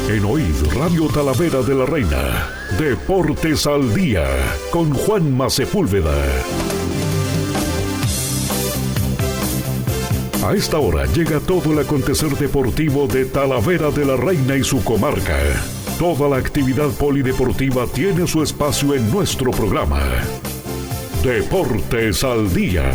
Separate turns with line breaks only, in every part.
En OID Radio Talavera de la Reina, Deportes al Día, con Juanma Sepúlveda. A esta hora llega todo el acontecer deportivo de Talavera de la Reina y su comarca. Toda la actividad polideportiva tiene su espacio en nuestro programa. Deportes al Día.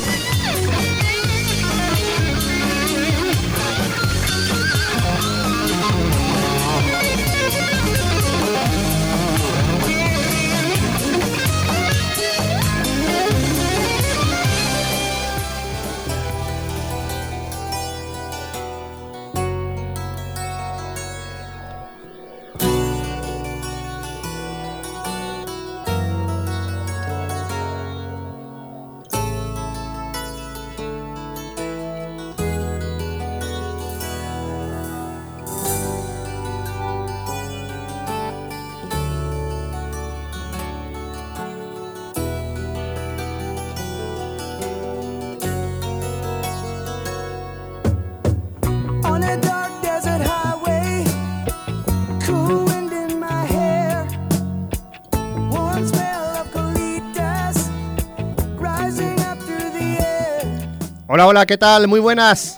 Hola, hola, ¿qué tal? Muy buenas.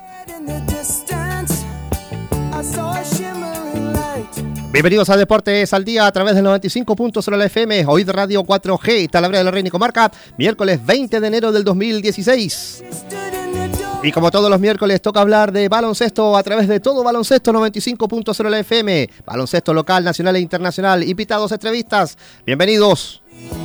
Bienvenidos a Deportes al Día a través del 95.0 de la FM, OID Radio 4G, Talavera de la Reina y comarca, miércoles 20 de enero del 2016. Y como todos los miércoles toca hablar de baloncesto a través de Todo Baloncesto 95.0 de la FM, baloncesto local, nacional e internacional, invitados, entrevistas. Bienvenidos.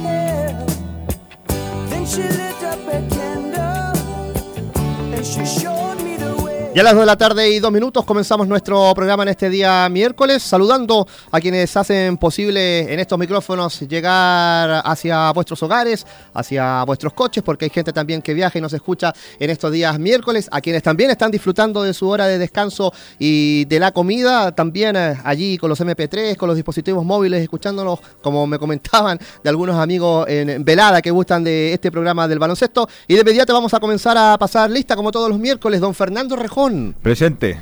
Y a las 2 de la tarde y 2 minutos comenzamos nuestro programa en este día miércoles, saludando a quienes hacen posible en estos micrófonos llegar hacia vuestros hogares, hacia vuestros coches, porque hay gente también que viaja y nos escucha en estos días miércoles, a quienes también están disfrutando de su hora de descanso y de la comida, también allí con los MP3, con los dispositivos móviles, escuchándonos, como me comentaban, de algunos amigos en velada que gustan de este programa del baloncesto. Y de inmediato vamos a comenzar a pasar lista, como todos los miércoles. Don Fernando Rejón.
Presente.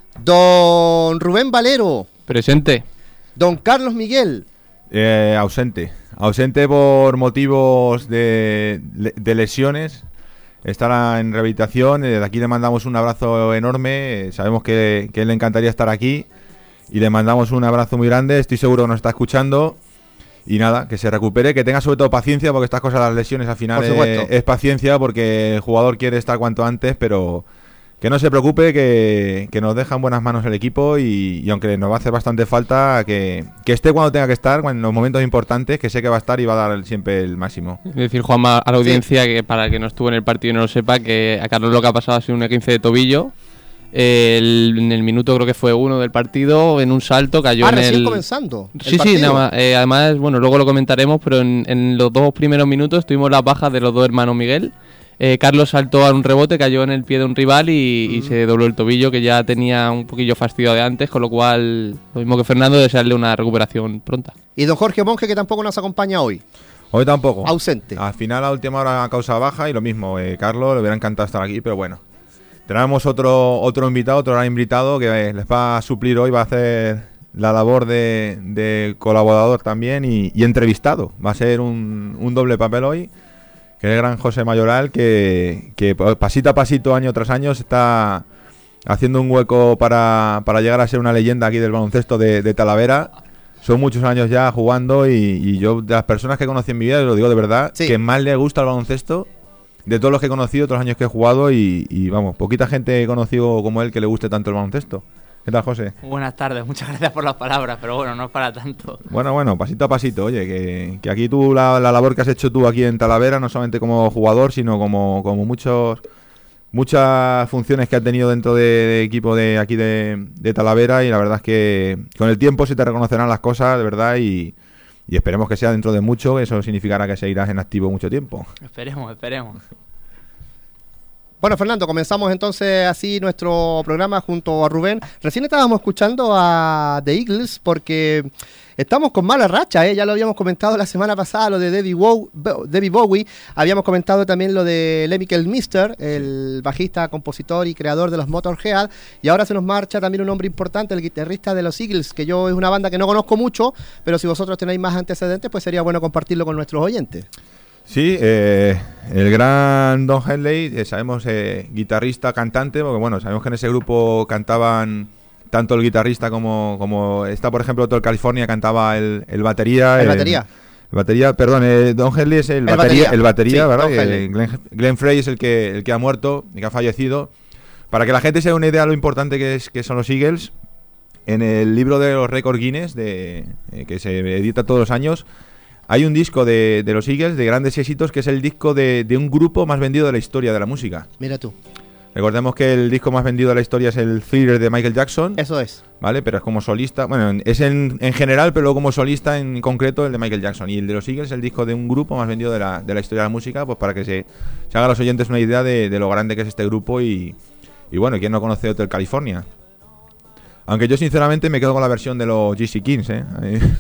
Don Rubén Valero.
Presente.
Don Carlos Miguel.
Ausente. Ausente por motivos de lesiones. Estará en rehabilitación. Desde aquí le mandamos un abrazo enorme. Sabemos que le encantaría estar aquí. Y le mandamos un abrazo muy grande. Estoy seguro que nos está escuchando. Y nada, que se recupere, que tenga sobre todo paciencia, porque estas cosas, las lesiones al final es paciencia, porque el jugador quiere estar cuanto antes, pero que no se preocupe, que nos deja en buenas manos el equipo y aunque nos va a hacer bastante falta, que esté cuando tenga que estar, en los momentos importantes, que sé que va a estar y va a dar siempre el máximo.
Es decir, Juanma, a la audiencia, que para el que no estuvo en el partido y no lo sepa, que a Carlos lo que ha pasado ha sido un 15 de tobillo. En el minuto creo que fue 1 del partido, en un salto cayó en
recién comenzando el
sí,
partido.
Nada más, además, bueno, luego lo comentaremos, pero en los 2 primeros minutos tuvimos las bajas de los 2 hermanos Miguel. Carlos saltó a un rebote, cayó en el pie de un rival y se dobló el tobillo, que ya tenía un poquillo fastidio de antes, con lo cual, lo mismo que Fernando, desearle una recuperación pronta.
Y don Jorge Monge, que tampoco nos acompaña hoy.
Hoy tampoco.
Ausente.
Al final, a última hora, a causa baja, y lo mismo, Carlos, le hubiera encantado estar aquí, pero bueno. Tenemos otro invitado, otro gran invitado, que les va a suplir hoy, va a hacer la labor de colaborador también y entrevistado. Va a ser un doble papel hoy, que es el gran José Mayoral, que pasito a pasito, año tras año, se está haciendo un hueco para llegar a ser una leyenda aquí del baloncesto de Talavera. Son muchos años ya jugando y yo, de las personas que conocí en mi vida, lo digo de verdad, sí, que más le gusta el baloncesto, de todos los que he conocido, todos los años que he jugado y vamos, poquita gente he conocido como él que le guste tanto el baloncesto. ¿Qué tal, José?
Buenas tardes, muchas gracias por las palabras, pero bueno, no es para tanto.
Bueno, pasito a pasito, oye, que aquí tú, la labor que has hecho tú aquí en Talavera, no solamente como jugador, sino como muchas funciones que has tenido dentro de equipo de aquí de Talavera, y la verdad es que con el tiempo se te reconocerán las cosas, de verdad, y esperemos que sea dentro de mucho, eso significará que seguirás en activo mucho tiempo.
Esperemos.
Bueno, Fernando, comenzamos entonces así nuestro programa junto a Rubén. Recién estábamos escuchando a The Eagles porque estamos con mala racha, ¿eh? Ya lo habíamos comentado la semana pasada, lo de David Bowie. Habíamos comentado también lo de Lemmy Kilmister, el bajista, compositor y creador de los Motorhead. Y ahora se nos marcha también un hombre importante, el guitarrista de los Eagles, que yo es una banda que no conozco mucho, pero si vosotros tenéis más antecedentes, pues sería bueno compartirlo con nuestros oyentes.
Sí, el gran Don Henley, sabemos guitarrista, cantante, porque bueno, sabemos que en ese grupo cantaban tanto el guitarrista como está, por ejemplo, todo el California cantaba el batería. Perdón, Don Henley es el batería, sí, ¿verdad? Glenn Frey es el que ha muerto y que ha fallecido. Para que la gente se dé una idea de lo importante que son los Eagles, en el libro de los récords Guinness, que se edita todos los años, hay un disco de los Eagles, de grandes éxitos, que es el disco de un grupo más vendido de la historia de la música.
Mira tú.
Recordemos que el disco más vendido de la historia es el Thriller de Michael Jackson.
Eso es.
¿Vale? Pero es como solista. Bueno, es en general, pero luego como solista en concreto el de Michael Jackson. Y el de los Eagles es el disco de un grupo más vendido de la historia de la música, pues para que se hagan los oyentes una idea de lo grande que es este grupo y bueno, ¿quién no conoce Hotel California? Aunque yo sinceramente me quedo con la versión de los GC Kings, ¿eh?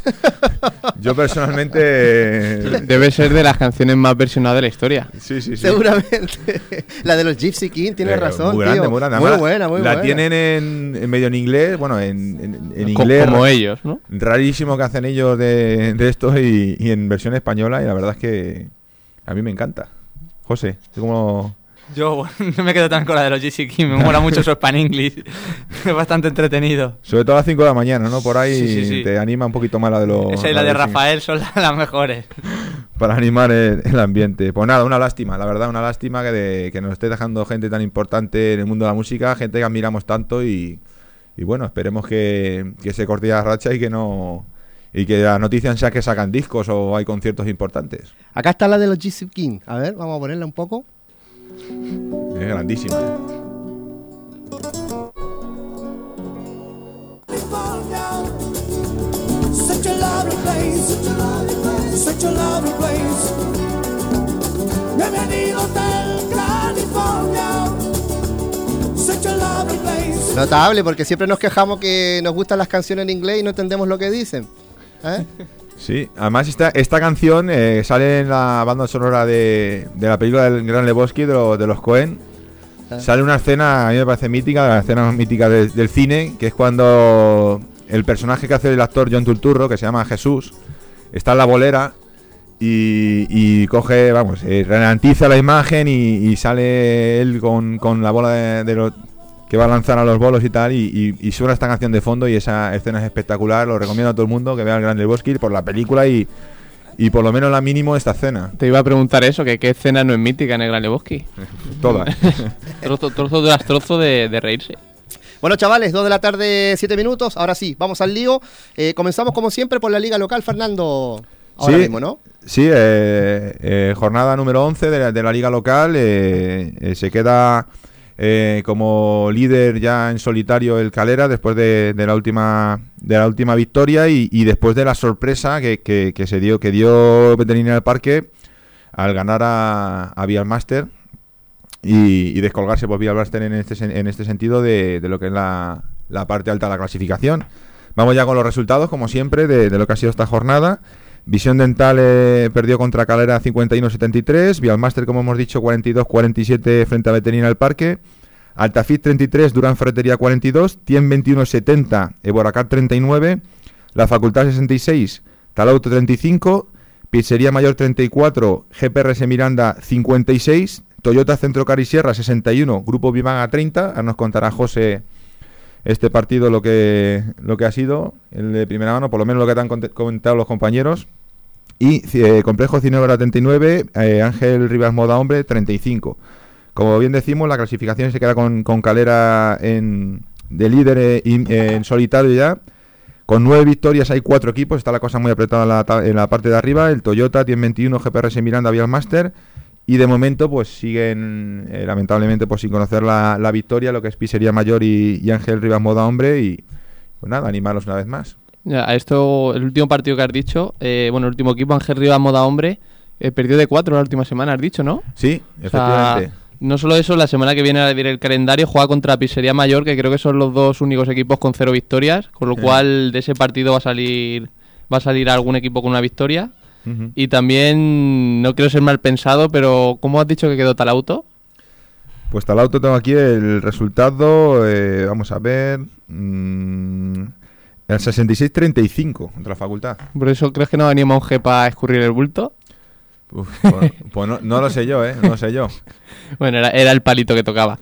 Yo personalmente...
Debe ser de las canciones más versionadas de la historia.
Sí.
Seguramente. La de los Gypsy Kings, tienes razón,
muy grande,
tío.
Muy grande.
Muy buena, muy buena.
La tienen en medio en inglés, bueno, en inglés.
Como ellos, ¿no?
Rarísimo que hacen ellos de esto y en versión española, y la verdad es que a mí me encanta. José, ¿cómo...?
Yo no me quedo tan con la de los GC King, me mola mucho su Span English, es bastante entretenido.
Sobre todo a las 5 de la mañana, ¿no? Por ahí
sí.
Te anima un poquito más la de los...
Esa y la de Rafael son las mejores.
Para animar el ambiente. Pues nada, una lástima, la verdad, una lástima que nos esté dejando gente tan importante en el mundo de la música, gente que admiramos tanto y bueno, esperemos que se corte la racha y que no... Y que la noticia sea que sacan discos o hay conciertos importantes.
Acá está la de los GC King. A ver, vamos a ponerla un poco.
Es grandísima.
Notable, porque siempre nos quejamos que nos gustan las canciones en inglés y no entendemos lo que dicen.
Sí, además esta canción sale en la banda sonora de la película del Gran Lebowski de los Coen. Sale una escena, a mí me parece mítica, la escena más mítica del cine, que es cuando el personaje que hace el actor John Turturro, que se llama Jesús, está en la bolera y coge, ralentiza la imagen y sale él con la bola de los... que va a lanzar a los bolos y tal, y suena esta canción de fondo y esa escena es espectacular. Lo recomiendo a todo el mundo que vea el Gran Lebowski por la película y por lo menos la mínimo esta escena.
Te iba a preguntar eso, que qué escena no es mítica en el Gran Lebowski.
Todas.
trozo tras trozo de reírse.
Bueno, chavales, 2 de la tarde, 7 minutos. Ahora sí, vamos al lío. Comenzamos como siempre por la liga local, Fernando. Ahora mismo, ¿no?
Sí, jornada número 11 de la liga local. Se queda... como líder ya en solitario el Calera después de la última victoria y después de la sorpresa que dio Veterinaria del Parque al ganar a Vialmaster y descolgarse por Vialmaster en este sentido de lo que es la parte alta de la clasificación. Vamos ya con los resultados, como siempre, de lo que ha sido esta jornada. Visión Dental perdió contra Calera 51-73, Vialmaster, como hemos dicho, 42-47 frente a Veterinaria del Parque, Altafit 33, Durán Ferretería 42, Tien 21-70, Eboracar 39, La Facultad 66, Talauto 35, Pizzería Mayor 34, GPRS Miranda 56, Toyota Centro Carisierra 61, Grupo Vimaga 30, ahora nos contará José este partido lo que ha sido el de primera mano, por lo menos lo que te han comentado los compañeros. Y Complejo Cinebra 39, Ángel Rivas Moda Hombre 35. Como bien decimos, la clasificación se queda con Calera de líder en solitario ya. Con 9 victorias hay 4 equipos, está la cosa muy apretada en la parte de arriba. El Toyota, 10-21, GPRS Miranda, Vialmaster. Y de momento pues siguen lamentablemente pues sin conocer la victoria, lo que es Pizzería Mayor y Ángel Rivas Moda Hombre. Y pues nada, animarlos una vez más.
Ya, a esto, el último partido que has dicho, el último equipo, Ángel Rivas Moda Hombre, perdió de 4 la última semana, has dicho, ¿no?
Sí, efectivamente.
No solo eso, la semana que viene, a ver el calendario, juega contra Pizzería Mayor, que creo que son los dos únicos equipos con 0 victorias, con lo cual de ese partido va a salir algún equipo con una victoria. Y también, no quiero ser mal pensado, pero ¿cómo has dicho que quedó Talauto?
Pues Talauto tengo aquí el resultado, vamos a ver, el 66-35 contra la Facultad.
¿Por eso crees que no venía Monje para escurrir el bulto?
Uf, pues no lo sé yo, no lo sé yo.
Bueno, era el palito que tocaba.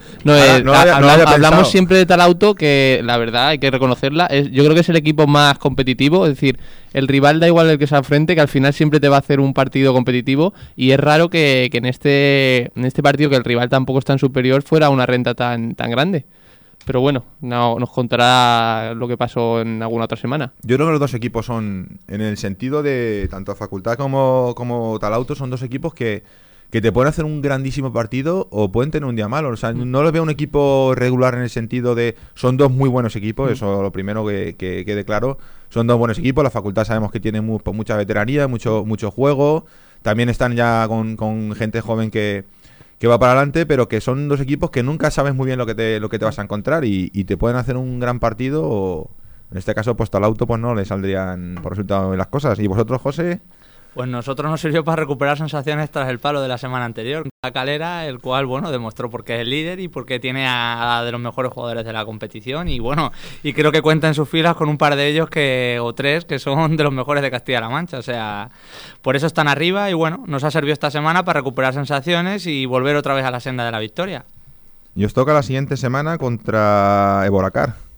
Hablamos siempre de Talauto, que la verdad hay que reconocerla. Yo creo que es el equipo más competitivo, es decir, el rival da igual el que sea al frente, que al final siempre te va a hacer un partido competitivo, y es raro que en este partido, que el rival tampoco es tan superior, fuera una renta tan grande. Pero bueno, nos contará lo que pasó en alguna otra semana.
Yo creo que los dos equipos son, en el sentido de tanto Facultad como Talauto, son dos equipos que te pueden hacer un grandísimo partido o pueden tener un día malo. O sea, no los veo un equipo regular en el sentido de... Son dos muy buenos equipos, eso lo primero que quede claro. Son dos buenos equipos. La Facultad sabemos que tiene mucha veteranía, mucho juego. También están ya con gente joven que va para adelante, pero que son dos equipos que nunca sabes muy bien lo que te vas a encontrar y te pueden hacer un gran partido o, en este caso, pues Talauto pues no le saldrían por resultado en las cosas. ¿Y vosotros, José?
Pues nosotros nos sirvió para recuperar sensaciones tras el palo de la semana anterior. La Calera, el cual, bueno, demostró por qué es el líder y por qué tiene a de los mejores jugadores de la competición. Y bueno, y creo que cuenta en sus filas con un par de ellos o tres que son de los mejores de Castilla-La Mancha. O sea, por eso están arriba y bueno, nos ha servido esta semana para recuperar sensaciones y volver otra vez a la senda de la victoria.
Y os toca la siguiente semana contra Eboracar.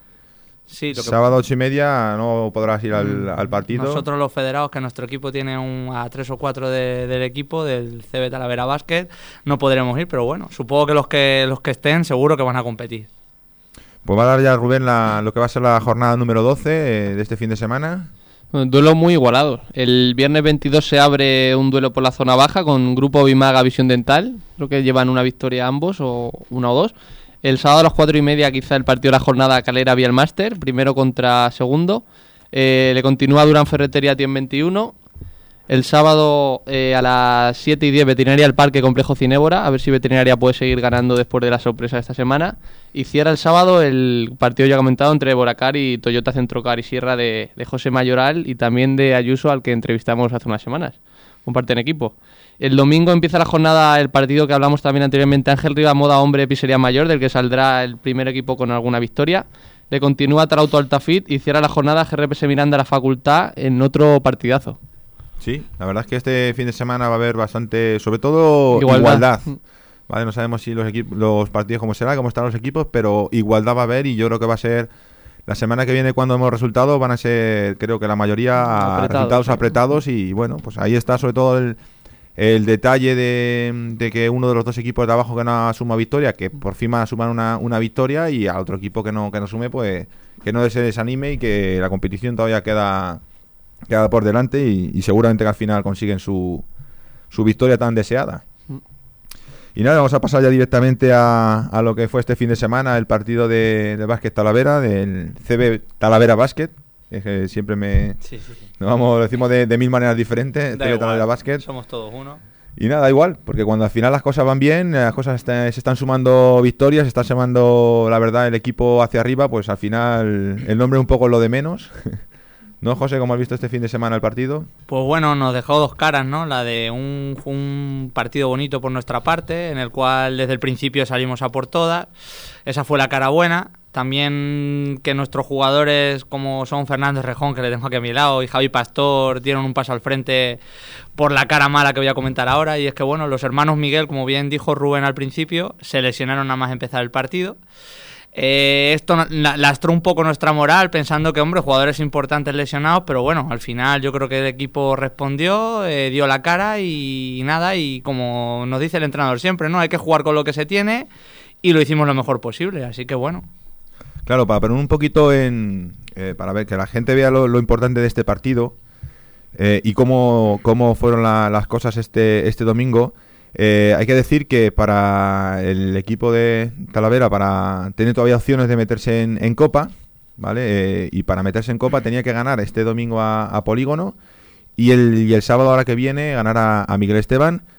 Sí,
sábado 8:30 no podrás ir al partido.
Nosotros los federados, que nuestro equipo tiene a 3 o 4 del equipo del CB Talavera Basket, no podremos ir, pero bueno, supongo que los que estén seguro que van a competir.
Pues va a dar ya Rubén lo que va a ser la jornada número 12 de este fin de semana.
Duelo muy igualado. El viernes 22 se abre un duelo por la zona baja con Grupo Bimaga Visión Dental. Creo que llevan una victoria ambos, o una o dos. El sábado a las 4:30 quizá el partido de la jornada Calera Vialmaster, primero contra segundo. Le continúa Durán Ferretería Tien 21. El sábado a las 7:10 Veterinaria al Parque Complejo Cinébora, a ver si Veterinaria puede seguir ganando después de la sorpresa de esta semana. Y cierra el sábado el partido ya comentado entre Eboracar y Toyota Centrocar y Sierra de José Mayoral y también de Ayuso, al que entrevistamos hace unas semanas. Comparten equipo. El domingo empieza la jornada, el partido que hablamos también anteriormente, Ángel Riva Moda Hombre Pizzería Mayor, del que saldrá el primer equipo con alguna victoria. Le continúa Talauto Altafit y cierra la jornada GRPS Miranda La Facultad en otro partidazo.
Sí, la verdad es que este fin de semana va a haber bastante, sobre todo igualdad. Vale, no sabemos si los partidos cómo están los equipos, pero igualdad va a haber y yo creo que va a ser la semana que viene cuando hemos resultados van a ser, creo que la mayoría resultados apretados y bueno, pues ahí está sobre todo el detalle de que uno de los dos equipos de abajo que no suma victoria, que por fin va a sumar una victoria y al otro equipo que no sume, pues que no se desanime y que la competición todavía queda por delante y seguramente que al final consiguen su victoria tan deseada. Y nada, vamos a pasar ya directamente a lo que fue este fin de semana, el partido de Básquet Talavera, del CB Talavera Básquet, que siempre lo decimos de mil maneras diferentes, CB Talavera Básquet.
Somos todos uno.
Y nada, igual, porque cuando al final las cosas van bien, las cosas se están sumando victorias, se está sumando, la verdad, el equipo hacia arriba, pues al final el nombre es un poco lo de menos. ¿No, José? ¿Cómo has visto este fin de semana el partido?
Pues bueno, nos dejó dos caras, ¿no? La de un partido bonito por nuestra parte, en el cual desde el principio salimos a por todas. Esa fue la cara buena. También que nuestros jugadores, como son Fernández Rejón, que le tengo aquí a mi lado, y Javi Pastor, dieron un paso al frente por la cara mala que voy a comentar ahora. Y es que, bueno, los hermanos Miguel, como bien dijo Rubén al principio, se lesionaron nada más empezar el partido. Esto lastró un poco nuestra moral pensando que, hombre, jugadores importantes lesionados, pero bueno, al final yo creo que el equipo respondió, dio la cara y nada, y como nos dice el entrenador siempre, ¿no? Hay que jugar con lo que se tiene y lo hicimos lo mejor posible, así que bueno.
Claro, para poner un poquito para ver que la gente vea lo importante de este partido y cómo fueron las cosas este domingo. Hay que decir que para el equipo de Talavera, para tener todavía opciones de meterse en Copa, ¿vale? Y para meterse en Copa tenía que ganar este domingo a Polígono y el sábado ahora que viene ganar a Miguel Esteban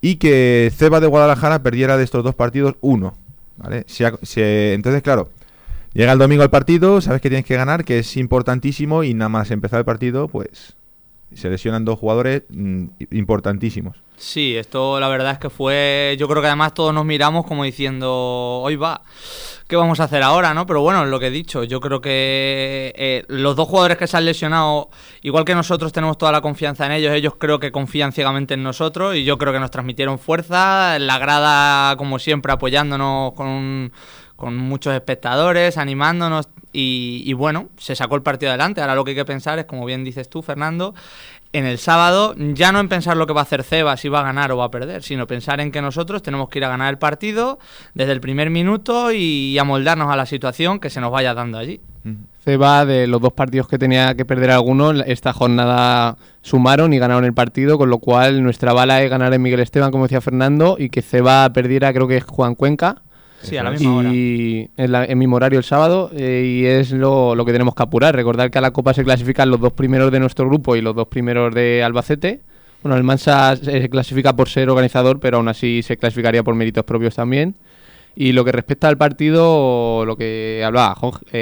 y que Ceba de Guadalajara perdiera de estos 2 partidos 1, ¿vale? Entonces, claro, llega el domingo al partido, sabes que tienes que ganar, que es importantísimo, y nada más empezar el partido, pues se lesionan 2 jugadores importantísimos.
Sí, esto la verdad es que fue... Yo creo que además todos nos miramos como diciendo, hoy va, ¿qué vamos a hacer ahora, no? Pero bueno, lo que he dicho, yo creo que los 2 jugadores que se han lesionado, igual que nosotros tenemos toda la confianza en ellos creo que confían ciegamente en nosotros, y yo creo que nos transmitieron fuerza, la grada como siempre apoyándonos con muchos espectadores, animándonos, y bueno, se sacó el partido adelante. Ahora lo que hay que pensar es, como bien dices tú, Fernando, en el sábado, ya no en pensar lo que va a hacer Ceba, si va a ganar o va a perder, sino pensar en que nosotros tenemos que ir a ganar el partido desde el primer minuto y amoldarnos a la situación que se nos vaya dando allí.
Ceba, de los 2 partidos que tenía que perder alguno, esta jornada sumaron y ganaron el partido, con lo cual nuestra bala es ganar en Miguel Esteban, como decía Fernando, y que Ceba perdiera, creo que es Juan Cuenca.
Sí, a la misma hora.
Y en mismo horario el sábado, y es lo que tenemos que apurar. Recordar que a la Copa se clasifican los 2 primeros de nuestro grupo y los 2 primeros de Albacete. Bueno, el Mansa se clasifica por ser organizador, pero aún así se clasificaría por méritos propios también. Y lo que respecta al partido, lo que hablaba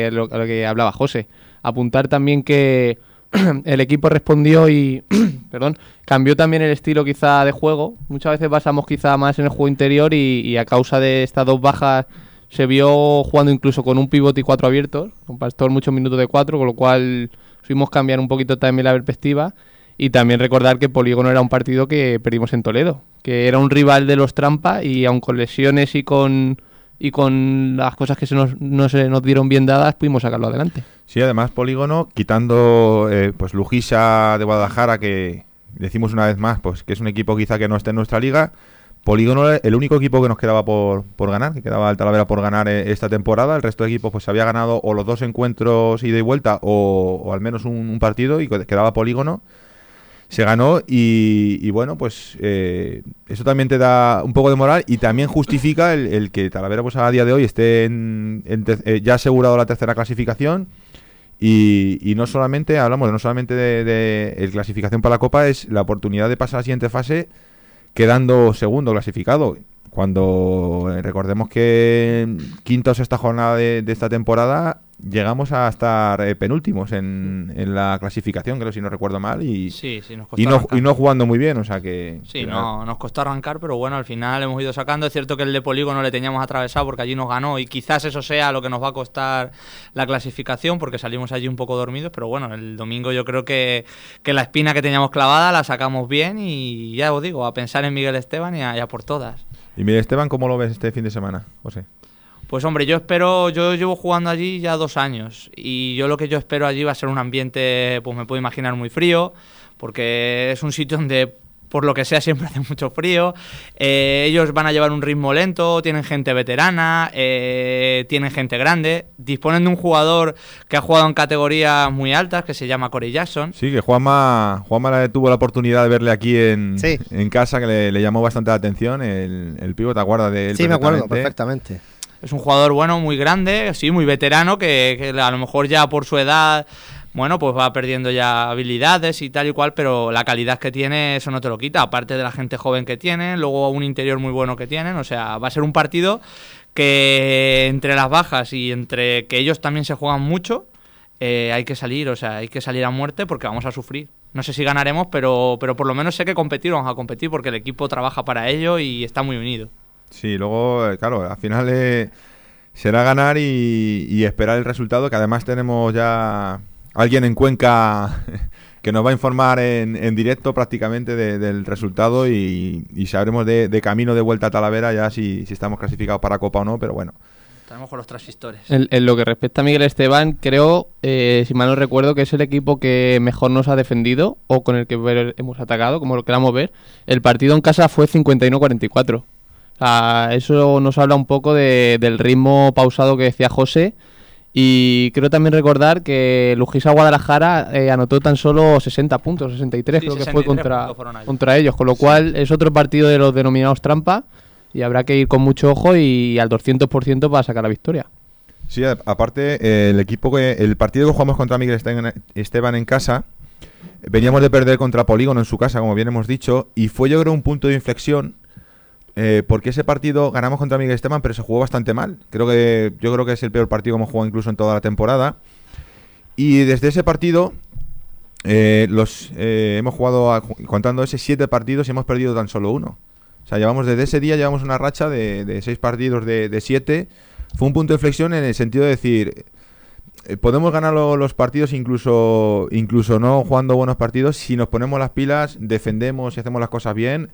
José, apuntar también que el equipo respondió y cambió también el estilo quizá de juego. Muchas veces basamos quizá más en el juego interior y a causa de estas 2 bajas se vio jugando incluso con un pivote y 4 abiertos, con Pastor muchos minutos de 4, con lo cual fuimos cambiar un poquito también la perspectiva. Y también recordar que Polígono era un partido que perdimos en Toledo, que era un rival de los Trampa, y aun con lesiones y con las cosas que no se nos dieron bien dadas, pudimos sacarlo adelante.
Sí, además Polígono, quitando pues Lujisa de Guadalajara, que decimos una vez más pues que es un equipo quizá que no esté en nuestra liga, Polígono era el único equipo que nos quedaba por ganar, que quedaba el Talavera por ganar esta temporada. El resto de equipos pues había ganado o los 2 encuentros ida y vuelta o al menos un partido, y quedaba Polígono. Se ganó y bueno, pues eso también te da un poco de moral, y también justifica el que Talavera pues a día de hoy esté ya asegurado la 3ª clasificación, y no solamente de el clasificación para la Copa, es la oportunidad de pasar a la siguiente fase quedando segundo clasificado, cuando recordemos que quinta o sexta jornada de esta temporada llegamos a estar penúltimos en la clasificación, creo, si no recuerdo mal, y
nos costó
y no jugando muy bien, o sea que...
Sí, nos costó arrancar, pero bueno, al final hemos ido sacando. Es cierto que el de Polígono le teníamos atravesado porque allí nos ganó, y quizás eso sea lo que nos va a costar la clasificación, porque salimos allí un poco dormidos, pero bueno, el domingo yo creo que la espina que teníamos clavada la sacamos bien, y ya os digo, a pensar en Miguel Esteban y a por todas.
¿Y Miguel Esteban cómo lo ves este fin de semana, José?
Pues hombre, yo llevo jugando allí ya 2 años, y yo lo que yo espero allí va a ser un ambiente, pues me puedo imaginar, muy frío, porque es un sitio donde, por lo que sea, siempre hace mucho frío. Ellos van a llevar un ritmo lento, tienen gente veterana, tienen gente grande, disponen de un jugador que ha jugado en categorías muy altas, que se llama Corey Jackson.
Sí, que Juanma tuvo la oportunidad de verle aquí en casa, que le llamó bastante la atención, el pivo, ¿te acuerdas de él?
Sí, me acuerdo perfectamente.
Es un jugador bueno, muy grande, sí, muy veterano, que a lo mejor ya por su edad, bueno, pues va perdiendo ya habilidades y tal y cual, pero la calidad que tiene, eso no te lo quita, aparte de la gente joven que tiene, luego un interior muy bueno que tienen. O sea, va a ser un partido que, entre las bajas y entre que ellos también se juegan mucho, hay que salir a muerte, porque vamos a sufrir. No sé si ganaremos, pero por lo menos sé que vamos a competir, porque el equipo trabaja para ello y está muy unido.
Sí, luego, claro, al final será ganar y esperar el resultado, que además tenemos ya alguien en Cuenca que nos va a informar en directo prácticamente del resultado, y sabremos de camino de vuelta a Talavera ya si estamos clasificados para Copa o no, pero bueno.
Estaremos con los transistores.
En lo que respecta a Miguel Esteban, creo, si mal no recuerdo, que es el equipo que mejor nos ha defendido, o con el que hemos atacado, como lo queramos ver. El partido en casa fue 51-44. Eso nos habla un poco del ritmo pausado que decía José, y creo también recordar que Lujisa Guadalajara anotó tan solo 60 puntos, 63 creo que fue contra ellos, con lo cual es otro partido de los denominados trampa, y habrá que ir con mucho ojo y al 200% para sacar la victoria.
Sí, aparte el partido que jugamos contra Miguel Esteban en casa, veníamos de perder contra Polígono en su casa, como bien hemos dicho, y fue, yo creo, un punto de inflexión, porque ese partido ganamos contra Miguel Esteban, pero se jugó bastante mal. Yo creo que es el peor partido que hemos jugado incluso en toda la temporada. Y desde ese partido hemos jugado, contando ese 7 partidos, y hemos perdido tan solo 1. O sea, desde ese día llevamos una racha de 6 partidos de 7. Fue un punto de inflexión en el sentido de decir, podemos ganar los partidos incluso no jugando buenos partidos. Si nos ponemos las pilas, defendemos y hacemos las cosas bien,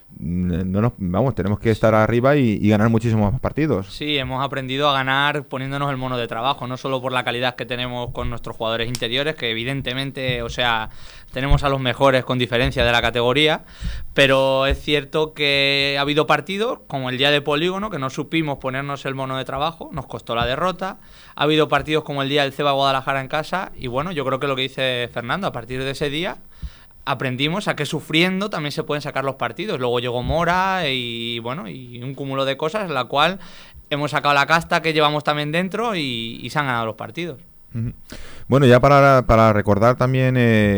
tenemos que estar arriba y ganar muchísimos más partidos.
Sí, hemos aprendido a ganar poniéndonos el mono de trabajo, no solo por la calidad que tenemos con nuestros jugadores interiores, que evidentemente, o sea, tenemos a los mejores con diferencia de la categoría, pero es cierto que ha habido partidos, como el día de Polígono, que no supimos ponernos el mono de trabajo, nos costó la derrota. Ha habido partidos como el día del CEBA Guadalajara en casa, y bueno, yo creo que lo que dice Fernando, a partir de ese día aprendimos a que sufriendo también se pueden sacar los partidos. Luego llegó Mora y un cúmulo de cosas en la cual hemos sacado la casta que llevamos también dentro y se han ganado los partidos.
Bueno, ya para recordar también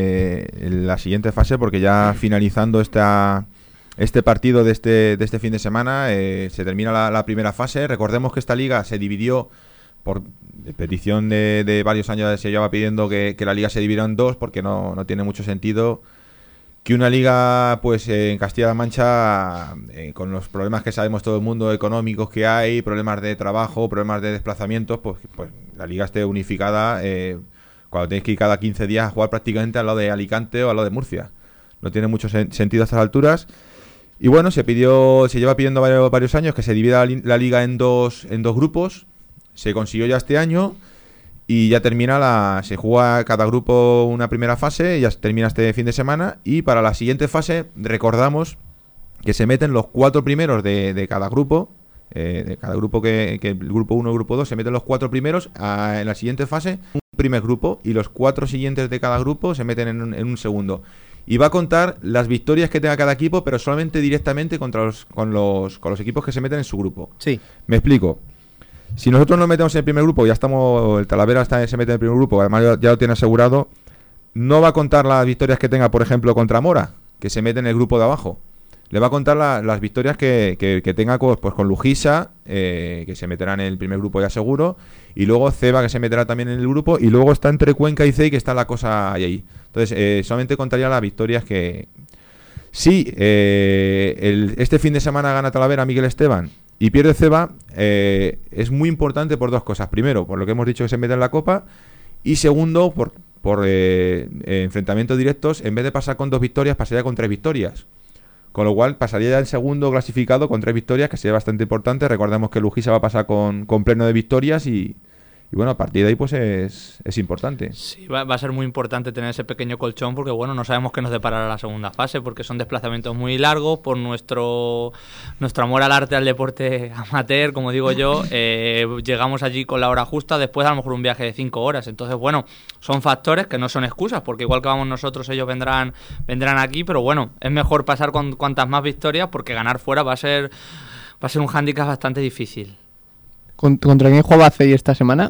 la siguiente fase, porque ya finalizando este partido de este fin de semana, se termina la primera fase. Recordemos que esta liga se dividió por petición de varios años, se lleva pidiendo que la liga se dividiera en 2, porque no tiene mucho sentido que una liga, pues en Castilla-La Mancha, con los problemas que sabemos todo el mundo económicos que hay, problemas de trabajo, problemas de desplazamientos, pues la liga esté unificada cuando tenéis que ir cada 15 días a jugar prácticamente al lado de Alicante o al lado de Murcia. No tiene mucho sentido a estas alturas. Y bueno, se lleva pidiendo varios años que se divida la liga en dos grupos. Se consiguió ya este año. Y ya se juega cada grupo una primera fase, ya termina este fin de semana, y para la siguiente fase recordamos que se meten los 4 primeros de cada grupo, que el grupo 1 y el grupo 2 se meten los 4 primeros en la siguiente fase, un primer grupo, y los 4 siguientes de cada grupo se meten en un segundo. Y va a contar las victorias que tenga cada equipo, pero solamente directamente con los equipos que se meten en su grupo.
Sí.
Me explico. Si nosotros nos metemos en el primer grupo, el Talavera se mete en el primer grupo, además ya lo tiene asegurado, no va a contar las victorias que tenga, por ejemplo, contra Mora, que se mete en el grupo de abajo. Le va a contar las victorias que tenga con Lujisa, que se meterá en el primer grupo ya seguro, y luego Ceba, que se meterá también en el grupo, y luego está entre Cuenca y Cei, que está la cosa ahí. Entonces, solamente contaría las victorias que... Si este fin de semana gana Talavera Miguel Esteban y pierde Ceba, es muy importante por 2 cosas. Primero, por lo que hemos dicho, que se mete en la Copa, y segundo, por enfrentamientos directos, en vez de pasar con 2 victorias, pasaría con 3 victorias. Con lo cual pasaría ya el segundo clasificado con 3 victorias, que sería bastante importante. Recordemos que Lujisa va a pasar con pleno de victorias y bueno, a partir de ahí pues es importante.
Sí, va a ser muy importante tener ese pequeño colchón, porque bueno, no sabemos qué nos deparará la segunda fase, porque son desplazamientos muy largos. Por nuestro amor al arte, al deporte amateur, como digo yo, llegamos allí con la hora justa, después a lo mejor un viaje de 5 horas. Entonces bueno, son factores que no son excusas, porque igual que vamos nosotros, ellos vendrán aquí, pero bueno, es mejor pasar con cuantas más victorias, porque ganar fuera va a ser un hándicap bastante difícil.
¿Contra quién juega Cei esta semana?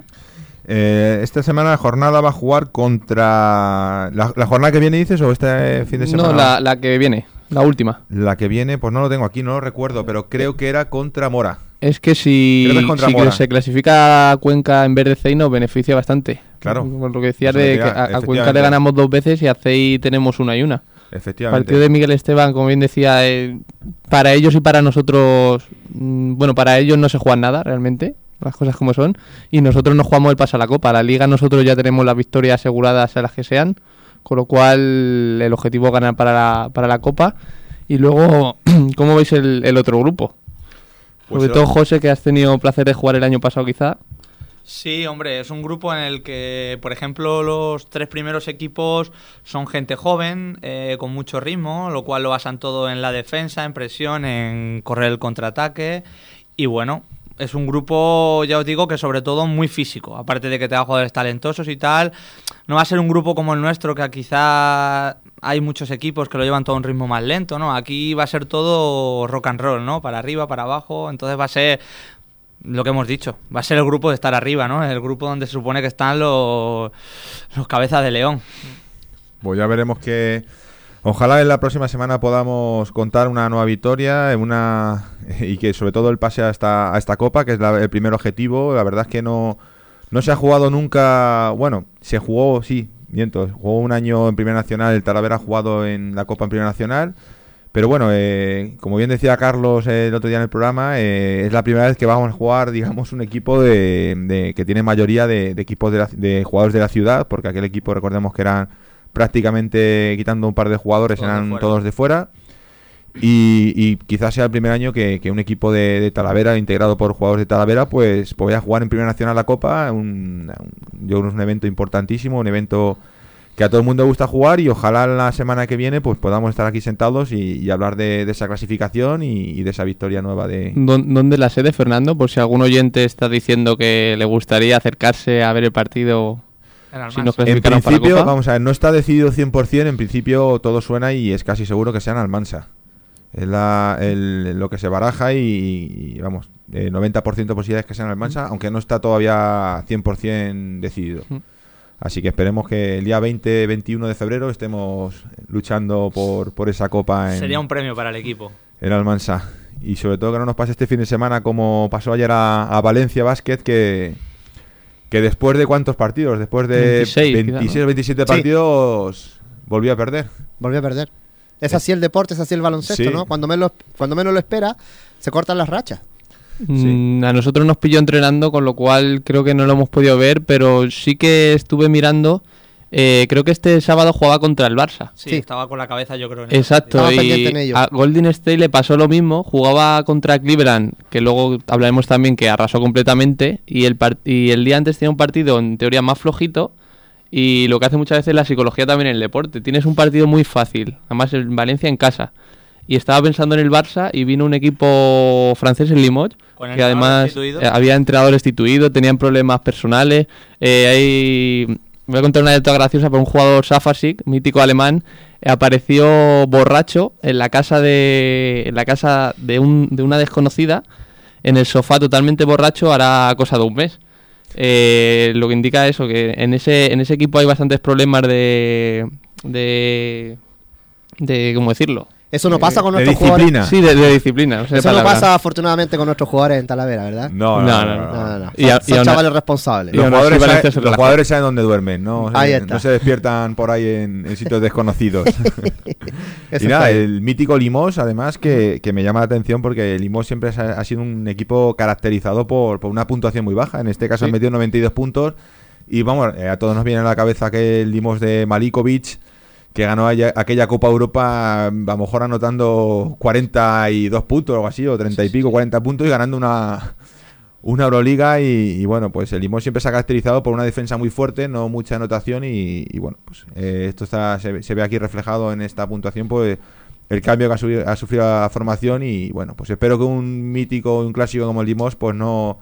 Esta semana la jornada va a jugar contra... ¿La jornada que viene dices o este fin de semana?
No, la que viene, la última.
La que viene, pues no lo tengo aquí, no lo recuerdo, pero creo que era contra Mora.
Es que si se clasifica a Cuenca en vez de Cei nos beneficia bastante.
Claro.
Por lo que decías de que a Cuenca le ganamos 2 veces y a Cei tenemos una y una.
Efectivamente.
El partido de Miguel Esteban, como bien decía, para ellos y para nosotros, bueno, para ellos no se juega nada realmente, las cosas como son, y nosotros nos jugamos el pase a la Copa. La Liga nosotros ya tenemos las victorias aseguradas a las que sean, con lo cual el objetivo es ganar para la Copa. Y luego, ¿cómo veis el otro grupo? Pues sobre todo José, que has tenido placer de jugar el año pasado quizá.
Sí, hombre, es un grupo en el que, por ejemplo, los 3 primeros equipos son gente joven, con mucho ritmo, lo cual lo basan todo en la defensa, en presión, en correr el contraataque. Y bueno, es un grupo, ya os digo, que sobre todo muy físico. Aparte de que tenga jugadores talentosos y tal, no va a ser un grupo como el nuestro, que quizá hay muchos equipos que lo llevan todo a un ritmo más lento, ¿no? Aquí va a ser todo rock and roll, ¿no? Para arriba, para abajo, entonces va a ser... Lo que hemos dicho, va a ser el grupo de estar arriba, ¿no? El grupo donde se supone que están los cabezas de león.
Pues ya veremos Ojalá en la próxima semana podamos contar una nueva victoria y que sobre todo el pase a esta Copa, que es el primer objetivo. La verdad es que no se ha jugado nunca. Bueno, se jugó, sí, miento, jugó un año en Primera Nacional. El Talavera ha jugado en la Copa en Primera Nacional. Pero bueno, como bien decía Carlos el otro día en el programa, es la primera vez que vamos a jugar, digamos, un equipo que tiene mayoría de equipos de jugadores de la ciudad, porque aquel equipo, recordemos que eran prácticamente, quitando un par de jugadores, eran todos de fuera. Y quizás sea el primer año que un equipo de Talavera, integrado por jugadores de Talavera, pues vaya a jugar en Primera Nacional la Copa. Yo creo que es un evento importantísimo, un evento que a todo el mundo le gusta jugar, y ojalá la semana que viene pues podamos estar aquí sentados y hablar de esa clasificación y de esa victoria nueva.
¿Dónde la sede, Fernando? Por si algún oyente está diciendo que le gustaría acercarse a ver el partido. Si nos
en principio, vamos a ver, no está decidido 100%, en principio todo suena y es casi seguro que sea en Almansa. Es lo que se baraja y vamos, 90% posibilidades que sea en Almansa, aunque no está todavía 100% decidido. Así que esperemos que el día 20-21 de febrero estemos luchando por esa Copa.
Sería un premio para el equipo.
En Almansa. Y sobre todo que no nos pase este fin de semana como pasó ayer a Valencia Basket, que después de ¿cuántos partidos? Después de 26 o 27 partidos volvió a perder.
Es así el deporte, es así el baloncesto,
sí.
¿no? Cuando menos lo espera, se cortan las rachas.
Sí. A nosotros nos pilló entrenando, con lo cual creo que no lo hemos podido ver, pero sí que estuve mirando. Creo que este sábado jugaba contra el Barça.
Sí, estaba con la cabeza, yo creo.
Exacto, y a Golden State le pasó lo mismo. Jugaba contra Cleveland, que luego hablaremos también que arrasó completamente, y el día antes tenía un partido en teoría más flojito. Y lo que hace muchas veces la psicología también en el deporte. Tienes un partido muy fácil, además en Valencia en casa. Y estaba pensando en el Barça y vino un equipo francés, el Limoges, que además había entrenador destituido, tenían problemas personales. Voy a contar una anécdota graciosa, pero un jugador Safasik, mítico alemán, apareció borracho en la casa de una desconocida, en el sofá totalmente borracho, hará cosa de un mes. Lo que indica eso, que en ese equipo hay bastantes problemas de ¿cómo decirlo?
Eso no pasa con nuestros
disciplina.
jugadores.
Sí, de disciplina. No sé
eso no pasa afortunadamente con nuestros jugadores en Talavera, ¿verdad?
No.
Son chavales responsables.
Los jugadores saben dónde duermen, ¿no? No se despiertan por ahí en sitios desconocidos. Y nada, el mítico Limos, además, que me llama la atención porque el Limos siempre ha sido un equipo caracterizado por una puntuación muy baja. En este caso han metido 92 puntos. Y vamos, a todos nos viene a la cabeza aquel Limos de Malikovic, que ganó aquella Copa Europa, a lo mejor anotando 42 puntos o algo así, o 30 y pico, 40 puntos, y ganando una Euroliga. Y bueno, pues el Limón siempre se ha caracterizado por una defensa muy fuerte, no mucha anotación, y bueno, pues esto se ve aquí reflejado en esta puntuación, pues el cambio que ha sufrido la formación. Y bueno, pues espero que un mítico, un clásico como el Limón, pues no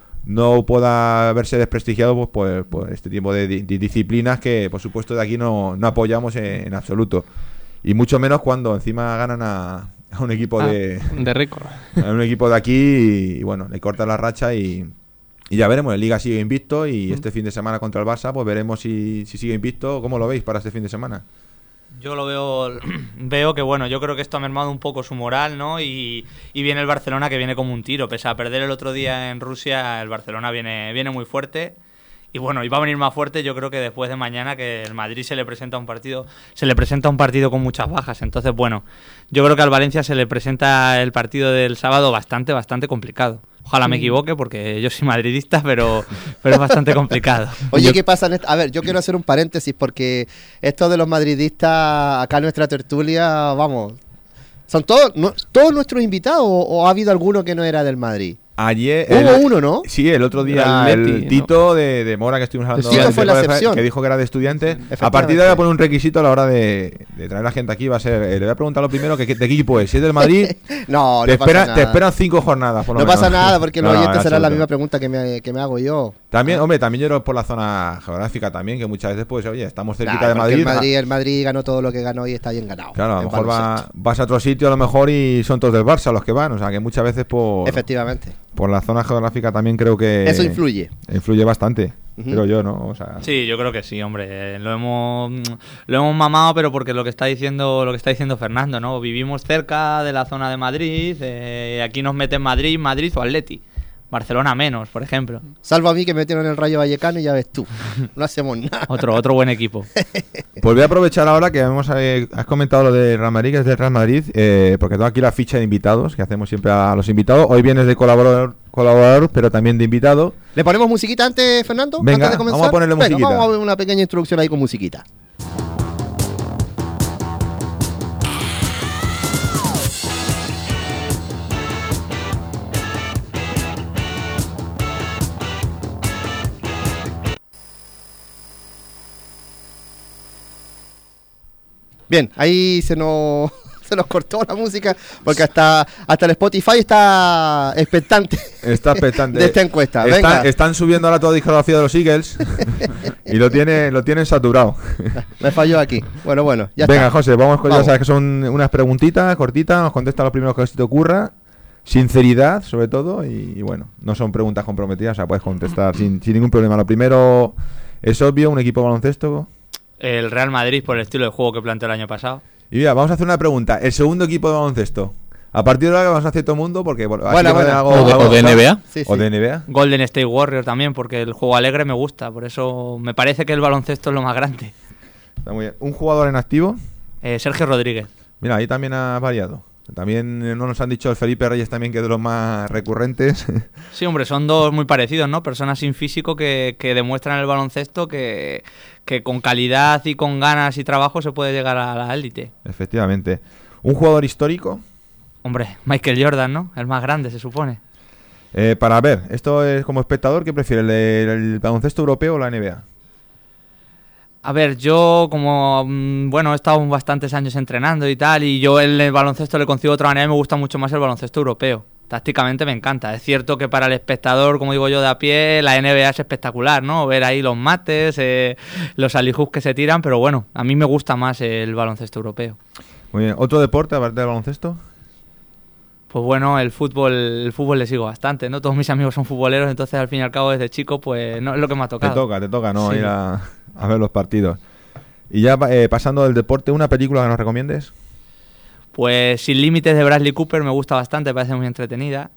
pueda verse desprestigiado por este tipo de disciplinas que, por supuesto, de aquí no apoyamos en absoluto. Y mucho menos cuando encima ganan a un equipo de
récord.
A un equipo de aquí y bueno, le corta la racha y ya veremos. El Liga sigue invicto y este fin de semana contra el Barça, pues veremos si sigue invicto. ¿Cómo lo veis para este fin de semana?
Yo lo veo que bueno, yo creo que esto ha mermado un poco su moral, ¿no? Y viene el Barcelona, que viene como un tiro. Pese a perder el otro día en Rusia, el Barcelona viene muy fuerte. Y bueno, y va a venir más fuerte, yo creo que después de mañana, que el Madrid se le presenta un partido con muchas bajas. Entonces, bueno, yo creo que al Valencia se le presenta el partido del sábado bastante complicado. Ojalá me equivoque, porque yo soy madridista, pero es bastante complicado.
Oye, ¿qué pasa? A ver, yo quiero hacer un paréntesis, porque esto de los madridistas, acá en nuestra tertulia, vamos, ¿son todos nuestros invitados o ha habido alguno que no era del Madrid?
Ayer
hubo uno, ¿no?
Sí, el otro día el Tito, ¿no? de Mora, que estuvimos hablando,
Tito fue la excepción,
que dijo que era de estudiantes. A partir de ahora voy a poner un requisito a la hora de traer a la gente aquí. Va a ser, le voy a preguntar lo primero, ¿de qué equipo es? Si es del Madrid,
no
te esperan 5 jornadas por lo
menos.
No
pasa nada, porque los oyentes serán la misma pregunta que me hago yo.
También, hombre, también yo creo por la zona geográfica también, que muchas veces, pues, oye, estamos cerquita de Madrid.
El Madrid ganó todo lo que ganó y está bien ganado.
Claro, a lo mejor vas a otro sitio a lo mejor y son todos del Barça los que van, o sea, que muchas veces
efectivamente.
Por la zona geográfica también creo que
eso influye
bastante. Creo yo, ¿no? O sea,
Sí, yo creo que sí, hombre. Lo hemos mamado, pero porque lo que está diciendo Fernando, ¿no? Vivimos cerca de la zona de Madrid, aquí nos meten Madrid o Atleti. Barcelona menos, por ejemplo.
Salvo a mí que me metieron en el Rayo Vallecano y ya ves tú. No hacemos nada.
Otro buen equipo.
pues voy a aprovechar ahora que has comentado lo de Real Madrid, que es del Real Madrid, porque tengo aquí la ficha de invitados que hacemos siempre a los invitados. Hoy vienes de colaborador, pero también de invitado.
¿Le ponemos musiquita antes, Fernando?
Venga,
antes de comenzar.
vamos a ponerle musiquita.
Vamos a ver una pequeña introducción ahí con musiquita. Bien, ahí se nos cortó la música porque hasta el Spotify está expectante.
Está expectante.
De esta encuesta. Venga.
Están subiendo ahora toda la discografía de los Eagles y lo tienen saturado.
Me falló aquí. Bueno, ya
Venga,
está.
José, vamos. Ya sabes que son unas preguntitas cortitas, nos contesta lo primero que se te ocurra. Sinceridad, sobre todo, y bueno, no son preguntas comprometidas, o sea, puedes contestar sin ningún problema. Lo primero es obvio, un equipo de baloncesto.
El Real Madrid por el estilo de juego que planteó el año pasado.
Y mira, vamos a hacer una pregunta. El segundo equipo de baloncesto. A partir de ahora vamos a hacer todo el mundo porque... Bueno,
Buena.
O de NBA.
Sí.
O de NBA.
Golden State Warriors también, porque el juego alegre me gusta. Por eso me parece que el baloncesto es lo más grande.
Está muy bien. Un jugador en activo.
Sergio Rodríguez.
Mira, ahí también ha variado. También no nos han dicho el Felipe Reyes también, que es de los más recurrentes.
Sí, hombre, son dos muy parecidos, ¿no? Personas sin físico que demuestran en el baloncesto que con calidad y con ganas y trabajo se puede llegar a la élite.
Efectivamente. Un jugador histórico.
Hombre, Michael Jordan, ¿no? El más grande, se supone.
Para ver, esto es como espectador, ¿qué prefiere? ¿El baloncesto europeo o la NBA?
A ver, yo como, he estado bastantes años entrenando y tal, y yo el baloncesto le consigo de otra manera y me gusta mucho más el baloncesto europeo. Tácticamente me encanta. Es cierto que para el espectador, como digo yo, de a pie, la NBA es espectacular, ¿no? Ver ahí los mates, los alley-oops que se tiran, pero bueno, a mí me gusta más el baloncesto europeo.
Muy bien. ¿Otro deporte aparte del baloncesto?
Pues bueno, el fútbol le sigo bastante, ¿no? Todos mis amigos son futboleros, entonces al fin y al cabo desde chico, pues no es lo que me ha tocado.
Te toca, ¿no?
Sí.
Ir a ver los partidos. Y ya pasando del deporte, ¿una película que nos recomiendes?
Pues Sin Límites de Bradley Cooper me gusta bastante, me parece muy entretenida.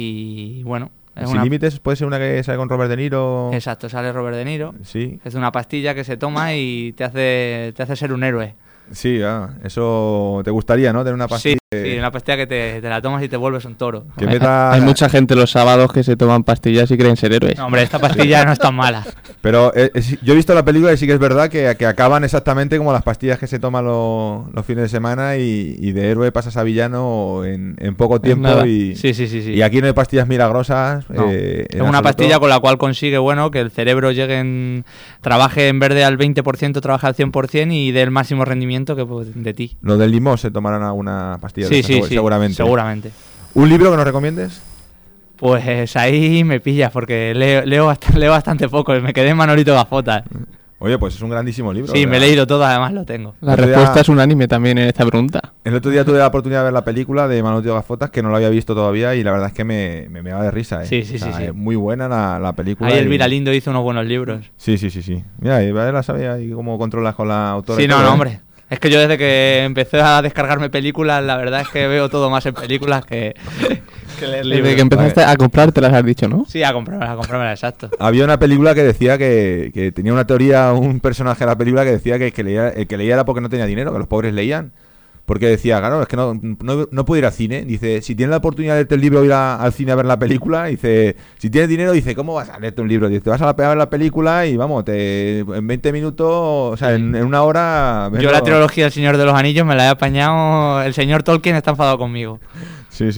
Y bueno,
Sin Límites puede ser una que sale con Robert De Niro.
Exacto, sale Robert De Niro.
Sí.
Es una pastilla que se toma y te hace ser un héroe.
Sí, eso te gustaría, ¿no? Tener una pastilla.
Sí, una pastilla que te la tomas y te vuelves un toro.
Que meta...
Hay mucha gente los sábados que se toman pastillas y creen ser héroes.
No, hombre, esta pastilla no es tan mala.
Pero yo he visto la película y sí que es verdad que acaban exactamente como las pastillas que se toman los fines de semana y de héroe pasas a villano en poco tiempo.
Sí.
Y aquí no hay pastillas milagrosas.
No. Es una pastilla con la cual consigue, que el cerebro trabaje en vez de al 20%, trabaje al 100% y dé el máximo rendimiento que de ti.
Lo del limón se tomarán alguna pastilla.
Sí,
seguramente. ¿Un libro que nos recomiendes?
Pues ahí me pillas porque leo bastante poco. Me quedé en Manolito Gafotas.
Oye, pues es un grandísimo libro.
Sí, me he leído todo, además lo tengo.
La respuesta es unánime también en esta pregunta.
El otro día tuve la oportunidad de ver la película de Manolito Gafotas, que no la había visto todavía, y la verdad es que me va de risa.
Sí.
Es muy buena la película.
Ahí Elvira Lindo hizo unos buenos libros.
Sí. Mira, la sabía y cómo controlas con la autora.
Sí, no, hombre. Es que yo desde que empecé a descargarme películas, la verdad es que veo todo más en películas que leer libros.
Desde que empezaste a comprártelas has dicho, ¿no?
Sí, a comprármela, exacto.
Había una película que decía que tenía una teoría, un personaje de la película que decía que el que leía era porque no tenía dinero, que los pobres leían. Porque decía, claro, es que no puedo ir al cine. Dice, si tienes la oportunidad de leerte el libro o ir al cine a ver la película, dice, si tienes dinero, dice, ¿cómo vas a leerte un libro? Dice, te vas a ver la película y vamos, en 20 minutos, o sea, en una hora...
Yo la trilogía del Señor de los Anillos me la he apañado, el señor Tolkien está enfadado conmigo.
Sí.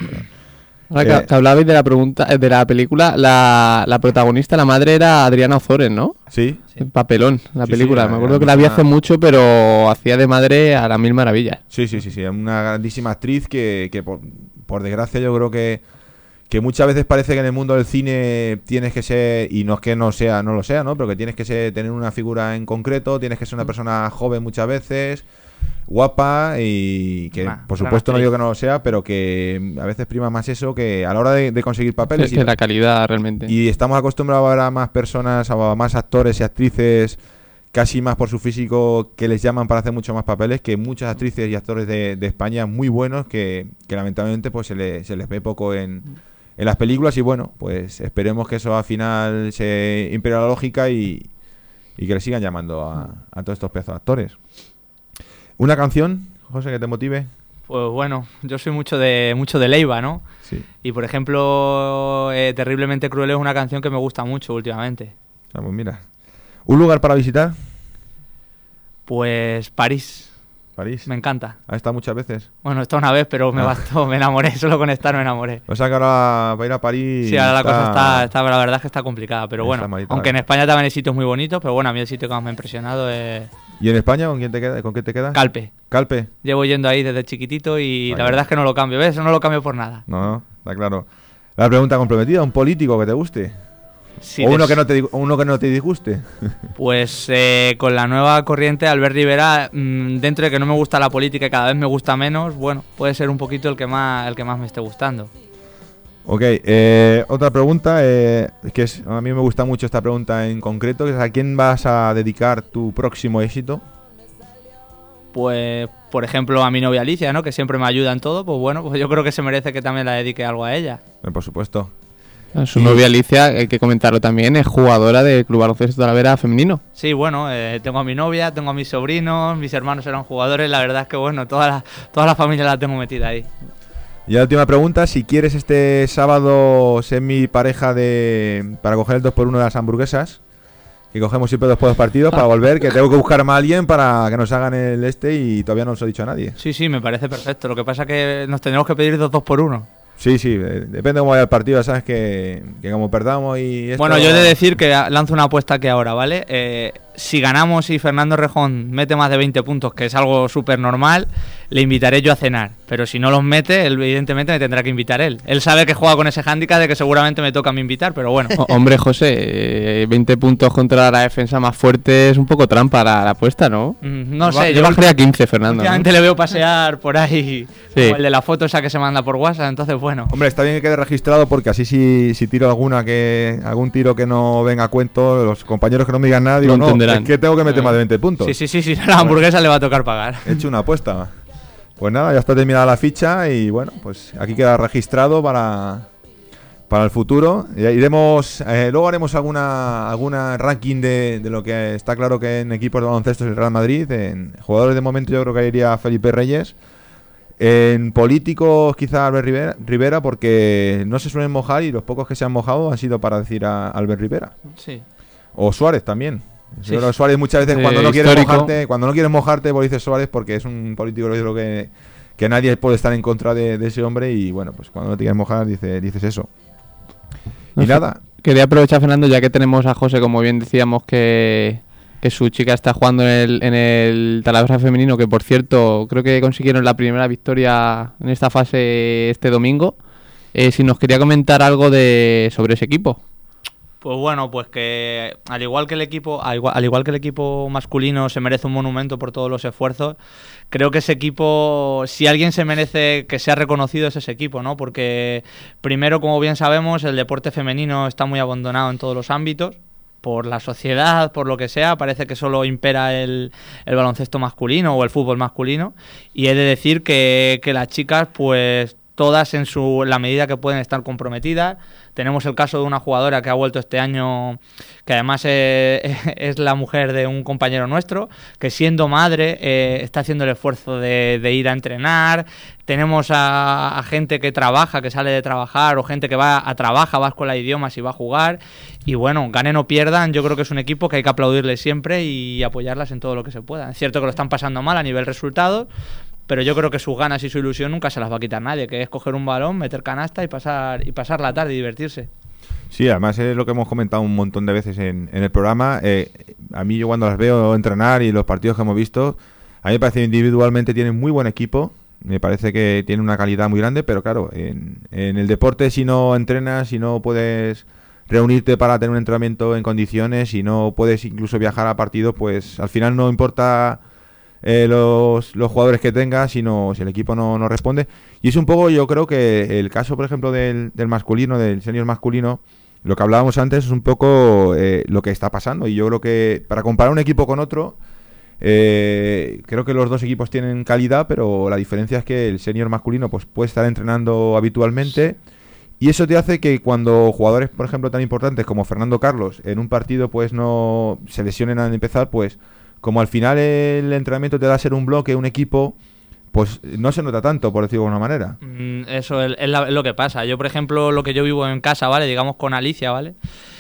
Ahora que hablabais de la pregunta de la película, la protagonista, la madre era Adriana Ozores, ¿no?
Sí.
El papelón, la
Sí,
película.
sí,
me acuerdo que la vi hace mucho, pero hacía de madre a las mil maravillas.
Sí. Una grandísima actriz que por desgracia yo creo que muchas veces parece que en el mundo del cine tienes que ser, y no es que no lo sea, ¿no? Pero que tienes que tener una figura en concreto, tienes que ser una persona joven muchas veces, guapa y que por supuesto no digo que no lo sea, pero que a veces prima más eso que a la hora de conseguir papeles.
Que la calidad realmente.
Y estamos acostumbrados a ver a más personas, a más actores y actrices, casi más por su físico, que les llaman para hacer muchos más papeles, que muchas actrices y actores de España muy buenos que lamentablemente pues se les ve poco en las películas. Y bueno, pues esperemos que eso al final se impere la lógica y que le sigan llamando a todos estos pedazos de actores. ¿Una canción, José, que te motive?
Pues bueno, yo soy mucho de Leiva, ¿no?
Sí.
Y por ejemplo, Terriblemente Cruel es una canción que me gusta mucho últimamente.
Ah, pues mira. ¿Un lugar para visitar?
Pues París.
París.
Me encanta.
¿Has estado muchas veces?
Bueno, he estado una vez, pero me bastó, me enamoré. Solo con estar me enamoré.
O sea que ahora para ir a París...
Sí, ahora la cosa está la verdad es que está complicada. Pero bueno,
malita,
aunque en España también hay sitios muy bonitos, pero bueno, a mí el sitio que más me ha impresionado es...
¿Y en España con quién te queda? ¿Con qué te quedas?
Calpe.
¿Calpe?
Llevo yendo ahí desde chiquitito y
Vale.
la verdad es que no lo cambio. ¿Ves? No lo cambio por nada.
No, está claro. La pregunta comprometida, ¿un político que te guste?
Sí,
¿O uno que no te disguste?
Pues con la nueva corriente, Albert Rivera, dentro de que no me gusta la política y cada vez me gusta menos, bueno, puede ser un poquito el que más me esté gustando.
Ok, otra pregunta, a mí me gusta mucho esta pregunta en concreto, que es ¿a quién vas a dedicar tu próximo éxito?
Pues, por ejemplo, a mi novia Alicia, ¿no? Que siempre me ayuda en todo, pues bueno, pues yo creo que se merece que también la dedique algo a ella.
Por supuesto.
Su novia Alicia, hay que comentarlo también, es jugadora del Club Baloncesto Talavera femenino.
Sí, bueno, tengo a mi novia, tengo a mis sobrinos, mis hermanos eran jugadores, la verdad es que bueno, toda la familia la tengo metida ahí.
Y la última pregunta, si quieres este sábado ser mi pareja para coger el 2x1 de las hamburguesas, que cogemos siempre después de los partidos para volver, que tengo que buscarme a alguien para que nos hagan el y todavía no os he dicho a nadie.
Sí, me parece perfecto, lo que pasa es que nos tendremos que pedir 2x1.
Sí, depende de cómo vaya el partido, sabes que como perdamos y esto...
Bueno, yo he de decir que lanzo una apuesta aquí ahora, ¿vale? Si ganamos y Fernando Rejón mete más de 20 puntos, que es algo súper normal, le invitaré yo a cenar. Pero si no los mete, él evidentemente me tendrá que invitar él. Él sabe que juega con ese hándicap de que seguramente me toca a mí invitar, pero bueno.
Hombre, José, 20 puntos contra la defensa más fuerte es un poco trampa la apuesta, ¿no?
No sé,
yo bajaría a 15, Fernando.
Últimamente, ¿no? Le veo pasear por ahí,
sí,
como el de la foto esa que se manda por WhatsApp, entonces bueno.
Hombre, está bien que quede registrado porque así si tiro algún tiro que no venga a cuento, los compañeros que no me digan nada, digo, no, es que tengo que meter más de 20 puntos.
Sí, la hamburguesa le va a tocar pagar.
He hecho una apuesta. Pues nada, ya está terminada la ficha y bueno, pues aquí queda registrado para el futuro. Iremos, luego haremos alguna ranking de lo que está claro que en equipos de baloncesto es el Real Madrid. En jugadores de momento yo creo que iría Felipe Reyes. En políticos quizá Albert Rivera porque no se suelen mojar y los pocos que se han mojado han sido para decir a Albert Rivera.
Sí.
O Suárez también.
Sí.
Yo creo que Suárez muchas veces cuando no quieres mojarte, pues dices Suárez porque es un político, yo creo que nadie puede estar en contra de ese hombre y bueno, pues cuando no te quieres mojar dices eso. Y nada.
Quería aprovechar, Fernando, ya que tenemos a José, como bien decíamos, que su chica está jugando en el Talavera femenino, que por cierto creo que consiguieron la primera victoria en esta fase este domingo. Si nos quería comentar algo sobre ese equipo.
Pues bueno, pues que al igual que el equipo masculino se merece un monumento por todos los esfuerzos, creo que ese equipo, si alguien se merece que sea reconocido, es ese equipo, ¿no? Porque primero, como bien sabemos, el deporte femenino está muy abandonado en todos los ámbitos, por la sociedad, por lo que sea, parece que solo impera el baloncesto masculino o el fútbol masculino, y he de decir que las chicas, pues todas en la medida que pueden estar comprometidas. Tenemos el caso de una jugadora que ha vuelto este año, que además es la mujer de un compañero nuestro, que siendo madre está haciendo el esfuerzo de ir a entrenar. Tenemos a gente que trabaja, que sale de trabajar, o gente que va a trabajar, va a escuela de idiomas y va a jugar. Y bueno, ganen o pierdan, yo creo que es un equipo que hay que aplaudirles siempre y apoyarlas en todo lo que se pueda. Es cierto que lo están pasando mal a nivel resultados, pero yo creo que sus ganas y su ilusión nunca se las va a quitar nadie, que es coger un balón, meter canasta y pasar la tarde y divertirse.
Sí, además es lo que hemos comentado un montón de veces en el programa. A mí, yo cuando las veo entrenar y los partidos que hemos visto, a mí me parece que individualmente tienen muy buen equipo. Me parece que tienen una calidad muy grande, pero claro, en el deporte, si no entrenas, si no puedes reunirte para tener un entrenamiento en condiciones, si no puedes incluso viajar a partidos, pues al final no importa los jugadores que tenga, si el equipo no responde. Y es un poco, yo creo que el caso, por ejemplo, del masculino, del senior masculino, lo que hablábamos antes es un poco lo que está pasando. Y yo creo que para comparar un equipo con otro, creo que los dos equipos tienen calidad, pero la diferencia es que el senior masculino pues puede estar entrenando habitualmente, y eso te hace que cuando jugadores, por ejemplo, tan importantes como Fernando Carlos en un partido pues no se lesionen al empezar, pues como al final el entrenamiento te da a ser un bloque, un equipo, pues no se nota tanto, por decirlo de alguna manera.
Eso es lo que pasa. Yo, por ejemplo, lo que yo vivo en casa, ¿vale? Digamos con Alicia, ¿vale?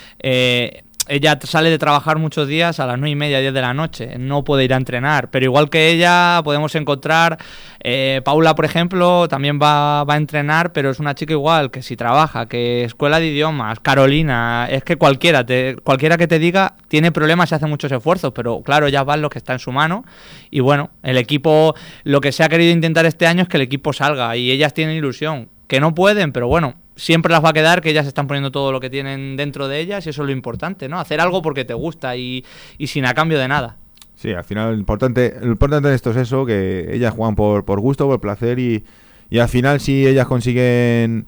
Ella sale de trabajar muchos días a las 9:30, 10 de la noche. No puede ir a entrenar. Pero igual que ella, podemos encontrar... Paula, por ejemplo, también va a entrenar, pero es una chica igual, que si trabaja, que escuela de idiomas, Carolina... Es que cualquiera que te diga tiene problemas y hace muchos esfuerzos, pero claro, ella va en lo que está en su mano. Y bueno, el equipo... Lo que se ha querido intentar este año es que el equipo salga, y ellas tienen ilusión. Que no pueden, pero bueno... Siempre las va a quedar que ellas están poniendo todo lo que tienen dentro de ellas, y eso es lo importante, ¿no? Hacer algo porque te gusta y sin a cambio de nada.
Sí, al final lo importante de esto es eso, que ellas juegan por gusto, por placer, y al final si ellas consiguen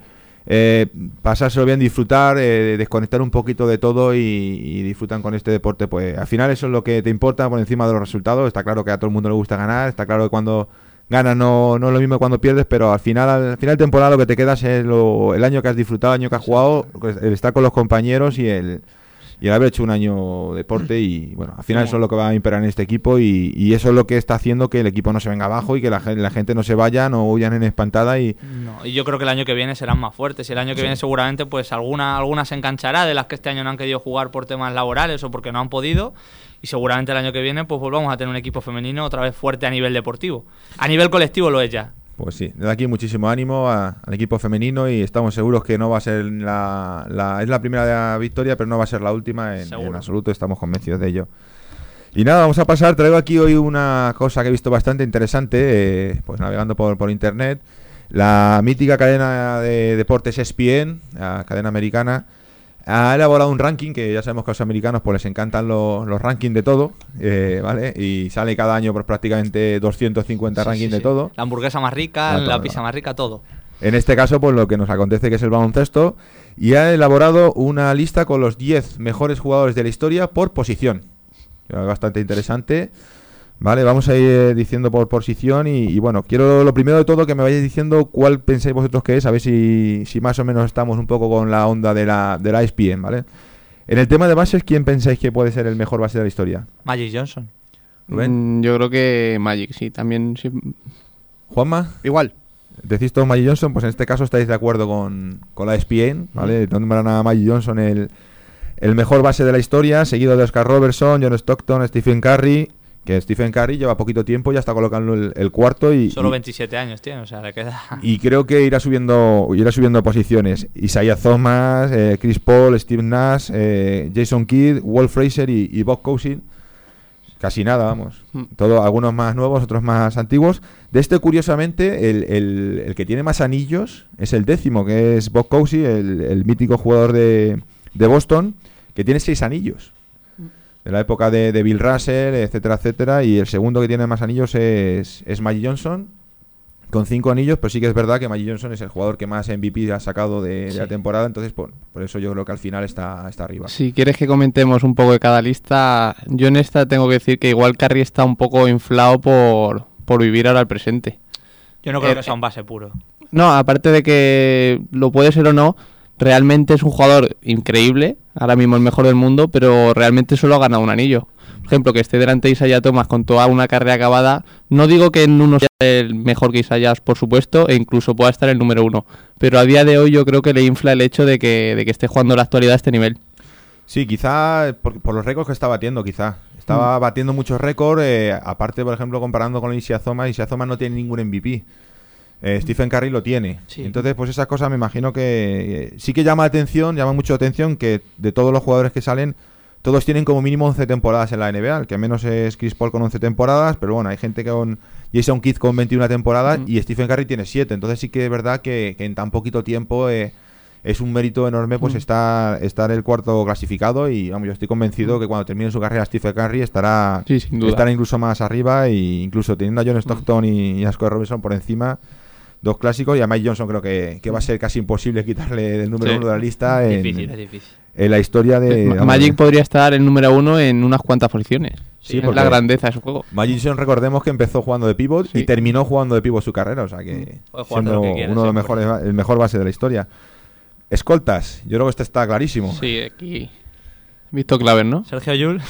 pasárselo bien, disfrutar, desconectar un poquito de todo y disfrutan con este deporte, pues al final eso es lo que te importa por encima de los resultados. Está claro que a todo el mundo le gusta ganar, está claro que cuando ganas no es lo mismo que cuando pierdes, pero al final de temporada lo que te quedas es el año que has disfrutado, el año que has jugado, el estar con los compañeros y el haber hecho un año deporte. Y bueno, al final eso es lo que va a imperar en este equipo, y eso es lo que está haciendo que el equipo no se venga abajo y que la gente no se vaya, no huyan en espantada. Y
yo creo que el año que viene serán más fuertes, y el año que viene seguramente pues alguna se enganchará, de las que este año no han querido jugar por temas laborales o porque no han podido. Y seguramente el año que viene pues volvamos a tener un equipo femenino otra vez fuerte a nivel deportivo. A nivel colectivo lo es ya.
Pues sí, desde aquí muchísimo ánimo al equipo femenino, y estamos seguros que no va a ser es la primera victoria, pero no va a ser la última en absoluto, estamos convencidos de ello. Y nada, vamos a pasar, traigo aquí hoy una cosa que he visto bastante interesante, pues navegando por internet. La mítica cadena de deportes ESPN, la cadena americana, ha elaborado un ranking, que ya sabemos que a los americanos pues les encantan los rankings de todo, ¿vale? Y sale cada año pues prácticamente 250 rankings de todo.
La hamburguesa más rica, la pizza más rica, todo.
En este caso, pues lo que nos acontece que es el baloncesto, y ha elaborado una lista con los 10 mejores jugadores de la historia por posición. Bastante interesante. Vale, vamos a ir diciendo por posición y bueno, quiero lo primero de todo que me vayáis diciendo cuál pensáis vosotros que es, a ver si más o menos estamos un poco con la onda de la ESPN, ¿vale? En el tema de bases, ¿quién pensáis que puede ser el mejor base de la historia?
Magic Johnson.
¿Rubén?
Yo creo que Magic, sí, también sí.
¿Juanma?
Igual.
¿Decís todos Magic Johnson? Pues en este caso estáis de acuerdo con la ESPN, ¿vale? Nombran a Magic Johnson el mejor base de la historia, seguido de Oscar Robertson, John Stockton, Stephen Curry. Que Stephen Curry lleva poquito tiempo, ya está colocando el cuarto y...
Solo 27 años tiene, o sea, le queda...
Y creo que irá subiendo posiciones. Isaiah Thomas, Chris Paul, Steve Nash, Jason Kidd, Walt Frazier y Bob Cousy. Casi nada, vamos. Algunos más nuevos, otros más antiguos. De este, curiosamente, el que tiene más anillos es el 10º, que es Bob Cousy, el mítico jugador de Boston, que tiene 6 anillos. De la época de Bill Russell, etcétera, etcétera. Y el segundo que tiene más anillos es Magic Johnson, con 5 anillos, pero sí que es verdad que Magic Johnson es el jugador que más MVP ha sacado de la temporada. Entonces, por eso yo creo que al final está arriba.
Si quieres que comentemos un poco de cada lista, yo en esta tengo que decir que igual Curry está un poco inflado por vivir ahora el presente.
Yo no creo que sea un base puro.
No, aparte de que lo puede ser o no, realmente es un jugador increíble, ahora mismo el mejor del mundo, pero realmente solo ha ganado un anillo. Por ejemplo, que esté delante de Isaiah Thomas con toda una carrera acabada, no digo que en uno sea el mejor que Isaiah, por supuesto, e incluso pueda estar el número 1, pero a día de hoy yo creo que le infla el hecho de que esté jugando en la actualidad a este nivel.
Sí, quizá por los récords que está batiendo, quizá. Estaba batiendo muchos récords, aparte, por ejemplo, comparando con Isaiah Thomas no tiene ningún MVP. Stephen Curry lo tiene. Sí. Entonces, pues esas cosas me imagino que sí que llama mucho la atención que de todos los jugadores que salen, todos tienen como mínimo 11 temporadas en la NBA. El que menos es Chris Paul con 11 temporadas, pero bueno, hay gente con Jason Kidd con 21 temporadas y Stephen Curry tiene 7. Entonces sí que es verdad que en tan poquito tiempo es un mérito enorme pues estar el cuarto clasificado, y vamos, yo estoy convencido que cuando termine su carrera Stephen Curry estará incluso más arriba, e incluso teniendo a John Stockton y a Scott Robinson por encima, dos clásicos, y a Mike Johnson creo que va a ser casi imposible quitarle del número 1 de la lista.
Es difícil.
En la historia de...
Magic podría estar el número 1 en unas cuantas posiciones.
Sí,
es la grandeza de su juego.
Magic Johnson, recordemos que empezó jugando de pivot y terminó jugando de pivot su carrera, o sea que siendo uno de los mejores, el mejor base de la historia. Escoltas, yo creo que este está clarísimo.
Sí, aquí he visto claves, ¿no?
Sergio Llull.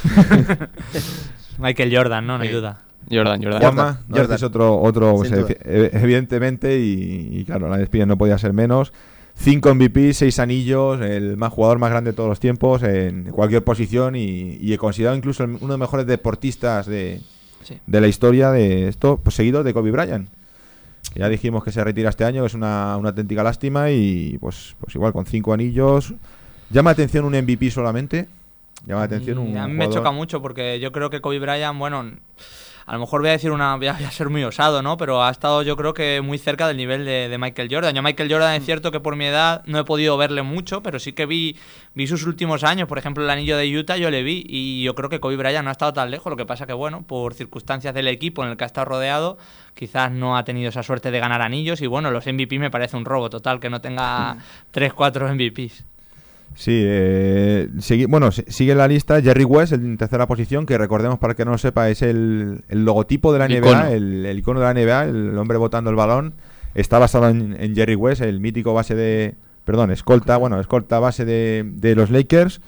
Michael Jordan, ¿no? No hay duda.
Jordan.
Juanma, Jordan es otro pues, evidentemente, y claro, la despide no podía ser menos. 5 MVP, 6 anillos, el jugador más grande de todos los tiempos en cualquier posición, y considerado incluso uno de los mejores deportistas de la historia de esto, pues seguido de Kobe Bryant. Ya dijimos que se retira este año, es una auténtica lástima, y pues igual con 5 anillos. Llama la atención un MVP solamente. Llama la atención un
a mí me choca mucho, porque yo creo que Kobe Bryant, bueno, a lo mejor voy a ser muy osado, ¿no? Pero ha estado, yo creo que muy cerca del nivel de Michael Jordan. Yo a Michael Jordan es cierto que por mi edad no he podido verle mucho, pero sí que vi sus últimos años. Por ejemplo, el anillo de Utah yo le vi, y yo creo que Kobe Bryant no ha estado tan lejos. Lo que pasa que, bueno, por circunstancias del equipo en el que ha estado rodeado, quizás no ha tenido esa suerte de ganar anillos, y bueno, los MVP me parece un robo total que no tenga 3-4 MVPs.
Sí, sigue la lista Jerry West en tercera posición, que recordemos, para el que no lo sepa, es el logotipo de la NBA, el icono de la NBA, el hombre botando el balón. Está basado en Jerry West, el mítico escolta base de los Lakers.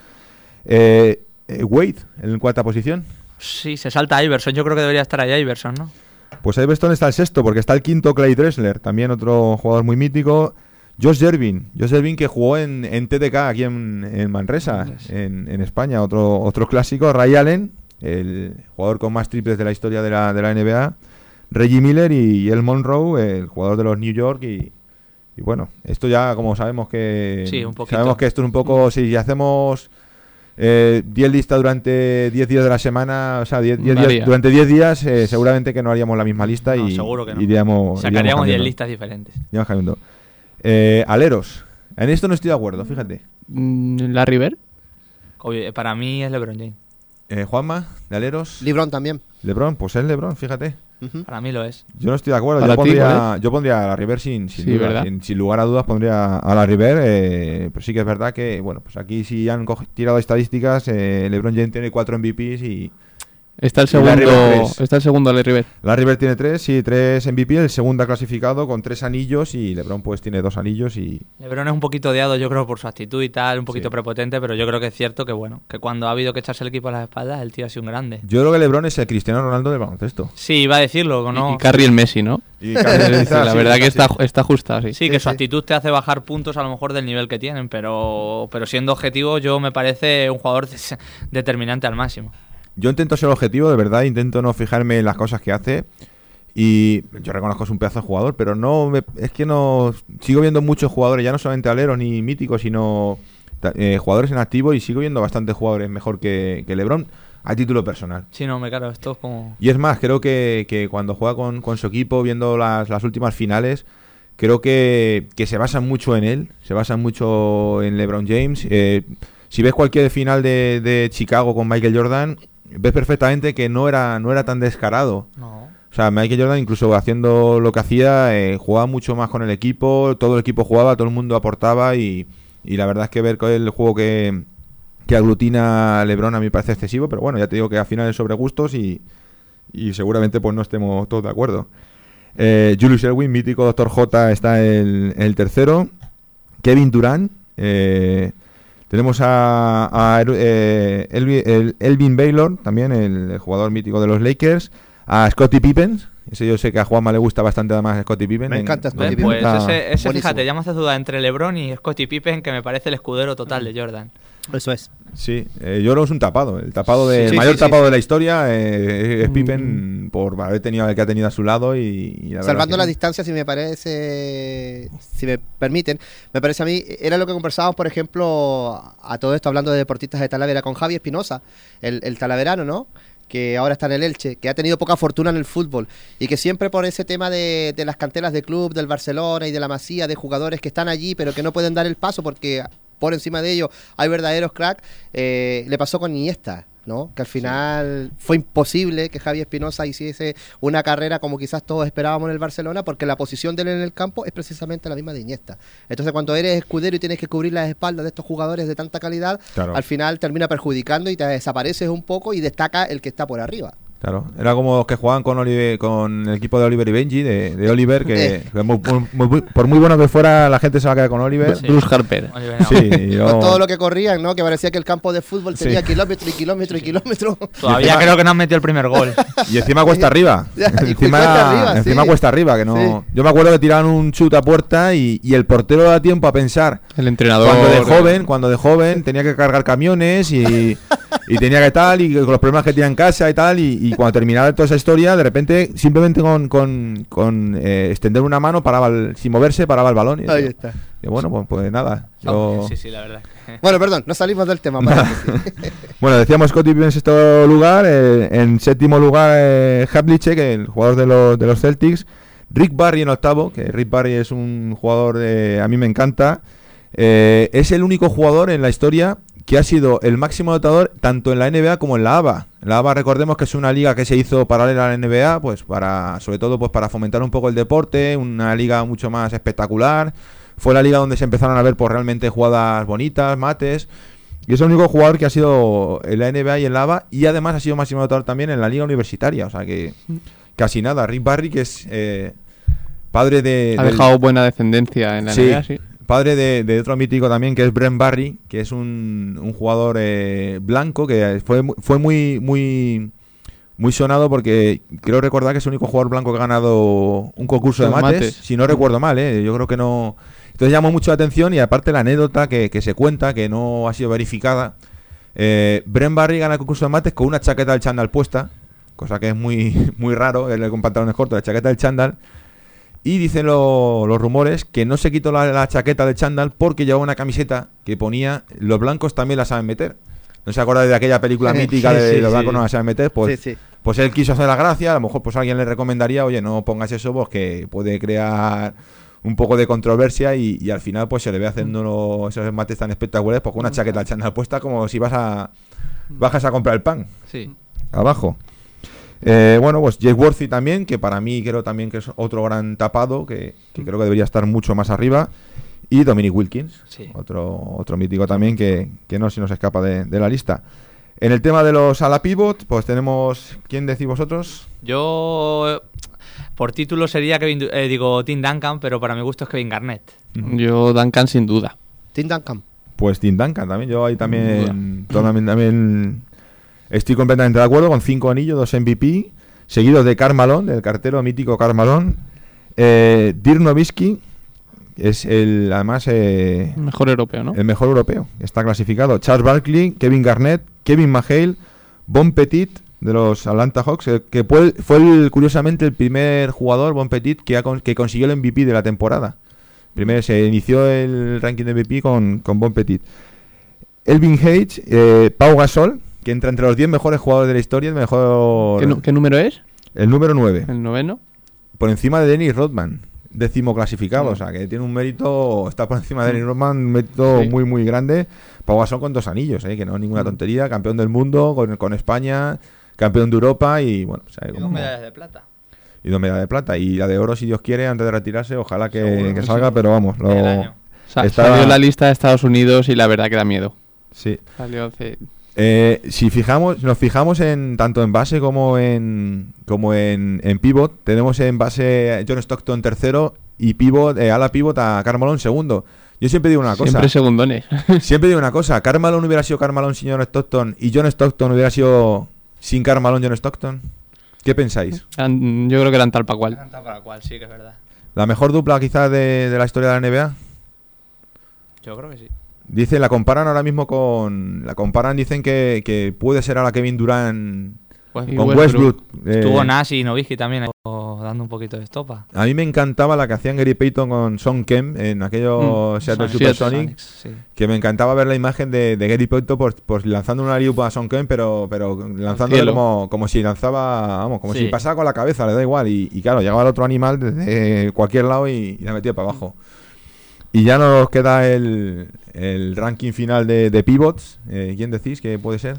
Wade en cuarta posición.
Sí, se salta a Iverson, yo creo que debería estar ahí Iverson, ¿no?
Pues Iverson está el sexto, porque está el quinto Clyde Drexler, también otro jugador muy mítico. Josh Gervin, que jugó en TDK aquí en Manresa, en España, otro clásico. Ray Allen, el jugador con más triples de la historia de la NBA. Reggie Miller y El Monroe, el jugador de los New York. Y bueno, esto ya como sabemos que...
Sí, un poquito.
Sabemos que esto es un poco... Si hacemos 10 listas durante 10 días de la semana, o sea, 10 días, durante 10 días, seguramente que no haríamos la misma lista, y
seguro que no.
Sacaríamos
10 listas diferentes.
Iríamos cambiando. Aleros. En esto no estoy de acuerdo, fíjate.
¿Larry Bird?
Para mí es LeBron James.
Juanma, de aleros.
LeBron también.
LeBron, pues es LeBron, fíjate.
Para mí lo es.
Yo no estoy de acuerdo. Yo pondría a Larry Bird sin duda. Sin lugar a dudas pondría a Larry Bird. Pero sí que es verdad que, bueno, pues aquí sí han tirado estadísticas. LeBron James tiene 4 MVPs y...
Está el segundo Larry Bird.
Larry Bird tiene 3 MVP, el segundo ha clasificado con 3 anillos, y LeBron pues tiene 2 anillos. Y
LeBron es un poquito odiado, yo creo, por su actitud y tal, un poquito prepotente, pero yo creo que es cierto que, bueno, que cuando ha habido que echarse el equipo a las espaldas, el tío ha sido un grande.
Yo creo que LeBron es el Cristiano Ronaldo del baloncesto.
Sí, iba a decirlo, ¿no?
Y Curry el Messi, ¿no? La verdad que está ajustado, sí.
Sí, que su actitud te hace bajar puntos a lo mejor del nivel que tienen, pero siendo objetivo, yo me parece un jugador determinante al máximo.
Yo intento ser objetivo, de verdad, intento no fijarme en las cosas que hace, y yo reconozco que es un pedazo de jugador, pero sigo viendo muchos jugadores, ya no solamente aleros ni míticos, sino jugadores en activo, y sigo viendo bastantes jugadores mejor que LeBron a título personal.
Sí, no, claro, esto es como...
Y es más, creo que cuando juega con su equipo, viendo las últimas finales, creo que se basan mucho en él, se basan mucho en LeBron James. Si ves cualquier final de Chicago con Michael Jordan, ves perfectamente que no era tan descarado. No. O sea, Michael Jordan, incluso haciendo lo que hacía, jugaba mucho más con el equipo, todo el equipo jugaba, todo el mundo aportaba, y la verdad es que ver el juego que aglutina a LeBron a mí me parece excesivo, pero bueno, ya te digo que al final es sobre gustos, y seguramente pues no estemos todos de acuerdo. Julius Erving, mítico Dr. J, está el tercero. Kevin Durant, tenemos a Elvin Baylor, también el jugador mítico de los Lakers. A Scottie Pippen. Ese yo sé que a Juanma le gusta bastante además Scottie Pippen.
Me encanta Scottie Pippen.
Pues ese fíjate, ya me hace duda entre LeBron y Scottie Pippen, que me parece el escudero total de Jordan.
Eso es.
Sí, yo creo que es un tapado. El mayor tapado de la historia es Pippen, por haber tenido el que ha tenido a su lado, y
salvando las distancias, si me permiten, me parece a mí, era lo que conversábamos, por ejemplo, a todo esto, hablando de deportistas de Talavera, con Javi Espinosa, el talaverano, ¿no? que ahora está en el Elche, que ha tenido poca fortuna en el fútbol y que siempre por ese tema de las canteras de club, del Barcelona y de la Masía, de jugadores que están allí pero que no pueden dar el paso porque por encima de ellos hay verdaderos cracks, le pasó con Iniesta, ¿no? Que al final fue imposible que Javi Espinosa hiciese una carrera como quizás todos esperábamos en el Barcelona, porque la posición de él en el campo es precisamente la misma de Iniesta. Entonces cuando eres escudero y tienes que cubrir las espaldas de estos jugadores de tanta calidad,
Claro.
al final termina perjudicando y te desapareces un poco y destaca el que está por arriba.
Claro, era como los que jugaban con el equipo de Oliver y Benji, de Oliver, que por muy bueno que fuera, la gente se va a quedar con Oliver.
Sí.
Bruce Harper.
Sí, y
Con todo lo que corrían, ¿no? Que parecía que el campo de fútbol tenía
Sí.
kilómetros y kilómetros y kilómetros.
Todavía creo que no han metido el primer gol.
Y encima cuesta arriba.
Ya, y cuesta arriba,
encima
sí.
cuesta arriba, que no.
Sí.
Yo me acuerdo que tiraban un chute a puerta y el portero da tiempo a pensar.
El entrenador.
Cuando de joven tenía que cargar camiones y tenía que tal, y con los problemas que tenía en casa y tal, y cuando terminaba toda esa historia, de repente, simplemente con extender una mano, sin moverse, paraba el balón. Y
Ahí está.
y bueno, pues nada. yo-
Sí, la verdad.
Bueno, perdón, no salimos del tema. Para
Bueno, decíamos Scotty Pippen en sexto lugar, en séptimo lugar Havlicek, el jugador de los Celtics, Rick Barry en octavo, que Rick Barry es un jugador a mí me encanta, es el único jugador en la historia que ha sido el máximo anotador tanto en la NBA como en la ABA. La ABA, recordemos que es una liga que se hizo paralela a la NBA, pues sobre todo pues para fomentar un poco el deporte, una liga mucho más espectacular. Fue la liga donde se empezaron a ver pues realmente jugadas bonitas, mates. Y es el único jugador que ha sido en la NBA y en la ABA, y además ha sido máximo anotador también en la liga universitaria. O sea que casi nada. Rick Barry, que es padre de...
Ha dejado buena descendencia en la
Sí.
NBA, sí.
Padre de otro mítico también, que es Brent Barry, que es un jugador blanco que fue muy sonado porque creo recordar que es el único jugador blanco que ha ganado un concurso de
Los
mates,
mates.
si no recuerdo mal, yo creo que no. Entonces llamó mucho la atención, y aparte la anécdota que se cuenta, que no ha sido verificada, Brent Barry gana el concurso de mates con una chaqueta del chándal puesta, cosa que es muy raro, él con pantalones cortos, la chaqueta del chándal. Y dicen los rumores que no se quitó la chaqueta de chándal porque llevaba una camiseta que ponía "los blancos también la saben meter". ¿No se acuerda de aquella película mítica
Sí,
de
sí,
los
sí.
blancos no la saben meter? Pues,
Sí, sí.
pues él quiso hacer la gracia. A lo mejor pues alguien le recomendaría, oye, no pongas eso, pues que puede crear un poco de controversia, y al final pues se le ve haciendo esos mates tan espectaculares pues con una chaqueta de chándal puesta, como si bajas a comprar el pan
Sí.
abajo. Bueno, pues Jake Worthy también, que para mí creo también que es otro gran tapado, que creo que debería estar mucho más arriba. Y Dominic Wilkins,
Sí.
otro mítico también, que no se nos escapa de la lista. En el tema de los ala pivot, pues tenemos... ¿Quién decís vosotros?
Yo, por título sería Tim Duncan, pero para mi gusto es Kevin Garnett.
Yo, Duncan, sin duda.
Tim Duncan.
Pues Tim Duncan también. Yo ahí también estoy completamente de acuerdo, con 5 anillos, 2 MVP, seguidos de Karl Malone, del cartero mítico Karl Malone. Dirk Nowitzki es además
Mejor europeo, ¿no?
el mejor europeo, está clasificado. Charles Barkley, Kevin Garnett, Kevin McHale, Bon Petit de los Atlanta Hawks, que fue curiosamente el primer jugador, Bon Petit, que consiguió el MVP de la temporada. Primero se inició el ranking de MVP con Bon Petit. Elvin Hayes, Pau Gasol, que entra entre los 10 mejores jugadores de la historia, el mejor...
¿Qué número es?
El número 9,
¿El noveno?
por encima de Dennis Rodman, 10º clasificado, o sea que tiene un mérito, está por encima de Dennis Rodman, un mérito
Sí.
muy grande. Pau Gasol con 2 anillos, que no es ninguna tontería, campeón del mundo con España, campeón de Europa, y bueno, o sea,
Y
como-
2 medallas de plata.
y 2 medallas de plata, y la de oro, si Dios quiere, antes de retirarse, ojalá
Seguro,
que
sí.
salga, pero vamos,
El año.
Estaba-
Salió en la lista de Estados Unidos y la verdad que da miedo.
sí.
Salió hace...
Si nos fijamos en tanto en base como en pivot, tenemos en base John Stockton tercero y ala pivot a Karl Malone segundo. Yo siempre digo una cosa.
Siempre segundones.
Siempre digo una cosa. Karl Malone hubiera sido Karl Malone sin John Stockton, y John Stockton hubiera sido sin Karl Malone John Stockton. ¿Qué pensáis?
Yo creo que eran tal para cual.
Canta para cual, sí que es verdad.
¿La mejor dupla quizás de la historia de la NBA?
Yo creo que sí.
La comparan ahora mismo dicen que puede ser ahora Kevin Durant con Westbrook.
Estuvo Nash y Nowitzki también dando un poquito de estopa.
A mí me encantaba la que hacían Gary Payton con Son Kemp en aquellos Seattle Supersonics,
sí.
que me encantaba ver la imagen de Gary Payton pues lanzando una alley-oop a Son Kemp, pero lanzándolo como si lanzaba, vamos, como si pasaba con la cabeza, le da igual. Y claro, llegaba el otro animal desde cualquier lado y la metía para abajo. Y ya nos queda el ranking final de pivots. ¿Quién decís que puede ser?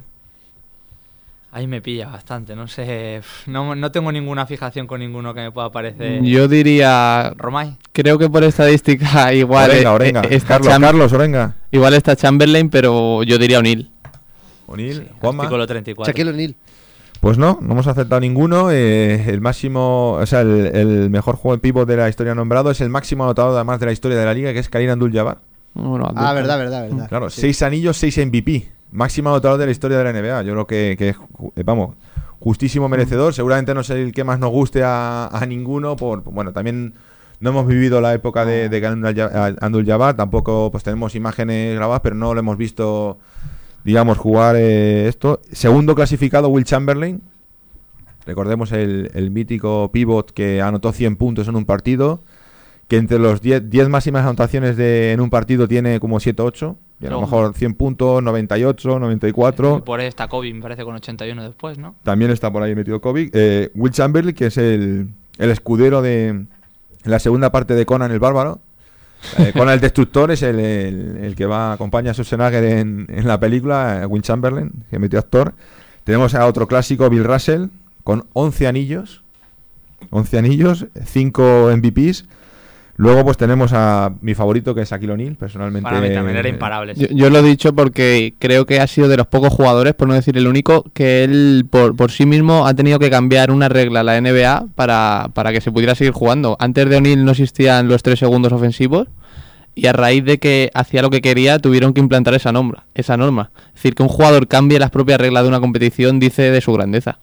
Ahí me pilla bastante, no sé, no tengo ninguna fijación con ninguno que me pueda parecer.
Yo diría...
Romay.
Creo que por estadística igual...
Orenga. Carlos Orenga.
Igual está Chamberlain, pero yo diría O'Neal.
O'Neal, Juanma.
Artículo 34.
Shaquille O'Neal.
Pues no hemos aceptado ninguno. El máximo, o sea, el mejor juego en pivot de la historia nombrado es el máximo anotador además de la historia de la liga, que es Kareem Abdul-Jabbar.
Bueno,
verdad.
Claro,
sí.
6 anillos, 6 MVP. Máximo anotador de la historia de la NBA. Yo creo que vamos, justísimo merecedor. Seguramente no es el que más nos guste a ninguno. Bueno, también no hemos vivido la época de Kareem Abdul-Jabbar. Tampoco pues tenemos imágenes grabadas, pero no lo hemos visto, digamos, jugar esto. Segundo clasificado, Will Chamberlain. Recordemos el mítico pivot que anotó 100 puntos en un partido, que entre los 10 máximas anotaciones en un partido tiene como 7 o 8. Y a lo mejor 100 puntos, 98, 94.
Y por ahí está Kobe, me parece, con 81 después, ¿no?
También está por ahí metido Kobe. Will Chamberlain, que es el escudero de la segunda parte de Conan el Bárbaro. Conan el Destructor es el que acompaña a Schwarzenegger en la película, Will Chamberlain, que metió actor. Tenemos a otro clásico, Bill Russell, con 11 anillos. 11 anillos, 5 MVPs. Luego pues tenemos a mi favorito, que es Shaquille O'Neal, personalmente.
Para mí también era imparable. Sí.
Yo lo he dicho porque creo que ha sido de los pocos jugadores, por no decir el único, que él por sí mismo ha tenido que cambiar una regla a la NBA para que se pudiera seguir jugando. Antes de O'Neal no existían los 3 segundos ofensivos y a raíz de que hacía lo que quería tuvieron que implantar esa norma. Es decir, que un jugador cambie las propias reglas de una competición dice de su grandeza.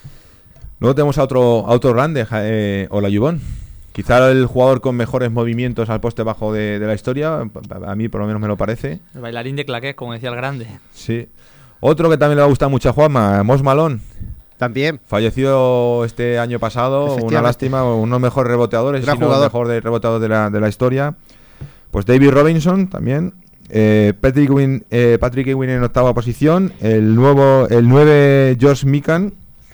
Luego tenemos a otro grande, Olajuwon. Quizá el jugador con mejores movimientos al poste bajo de la historia, a mí por lo menos me lo parece.
El bailarín de claqués, como decía el grande.
Sí. Otro que también le va a gustar mucho a Juanma, Mos Malone.
También.
Falleció este año pasado, una lástima, uno de los mejores reboteadores, el mejor reboteador de la historia. Pues David Robinson también. Patrick Ewing en octava posición. El 9 George Mikan.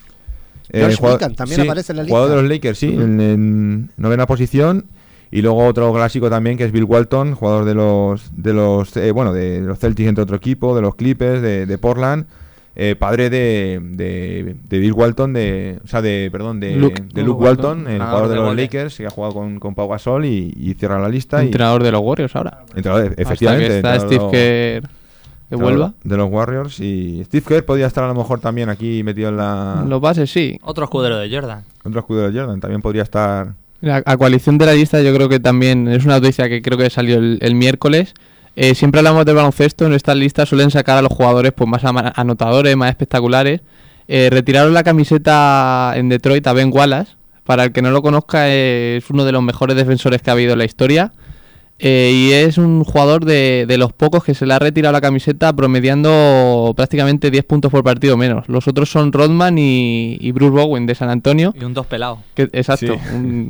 Mikan también aparece en la lista.
Jugador de los Lakers, sí, en novena posición. Y luego otro clásico también, que es Bill Walton, jugador de los Celtics, entre otro equipo, de los Clippers, de Portland. Padre de Bill Walton, de Luke Walton, el jugador de los Lakers, que ha jugado con Pau Gasol y cierra la lista.
Entrenador de los Warriors ahora.
Efectivamente.
Hasta que está Steve Kerr que vuelva.
De los Warriors. Y Steve Kerr podría estar a lo mejor también aquí metido en
los bases, sí.
Otro escudero de Jordan.
También podría estar.
A coalición de la lista yo creo que también es una noticia que creo que salió el miércoles. Siempre hablamos del baloncesto, en estas listas suelen sacar a los jugadores pues más anotadores, más espectaculares. Retiraron la camiseta en Detroit a Ben Wallace. Para el que no lo conozca, es uno de los mejores defensores que ha habido en la historia. Y es un jugador de los pocos que se le ha retirado la camiseta promediando prácticamente 10 puntos por partido menos. Los otros son Rodman y Bruce Bowen de San Antonio.
Y un 2 pelado.
Exacto. Sí.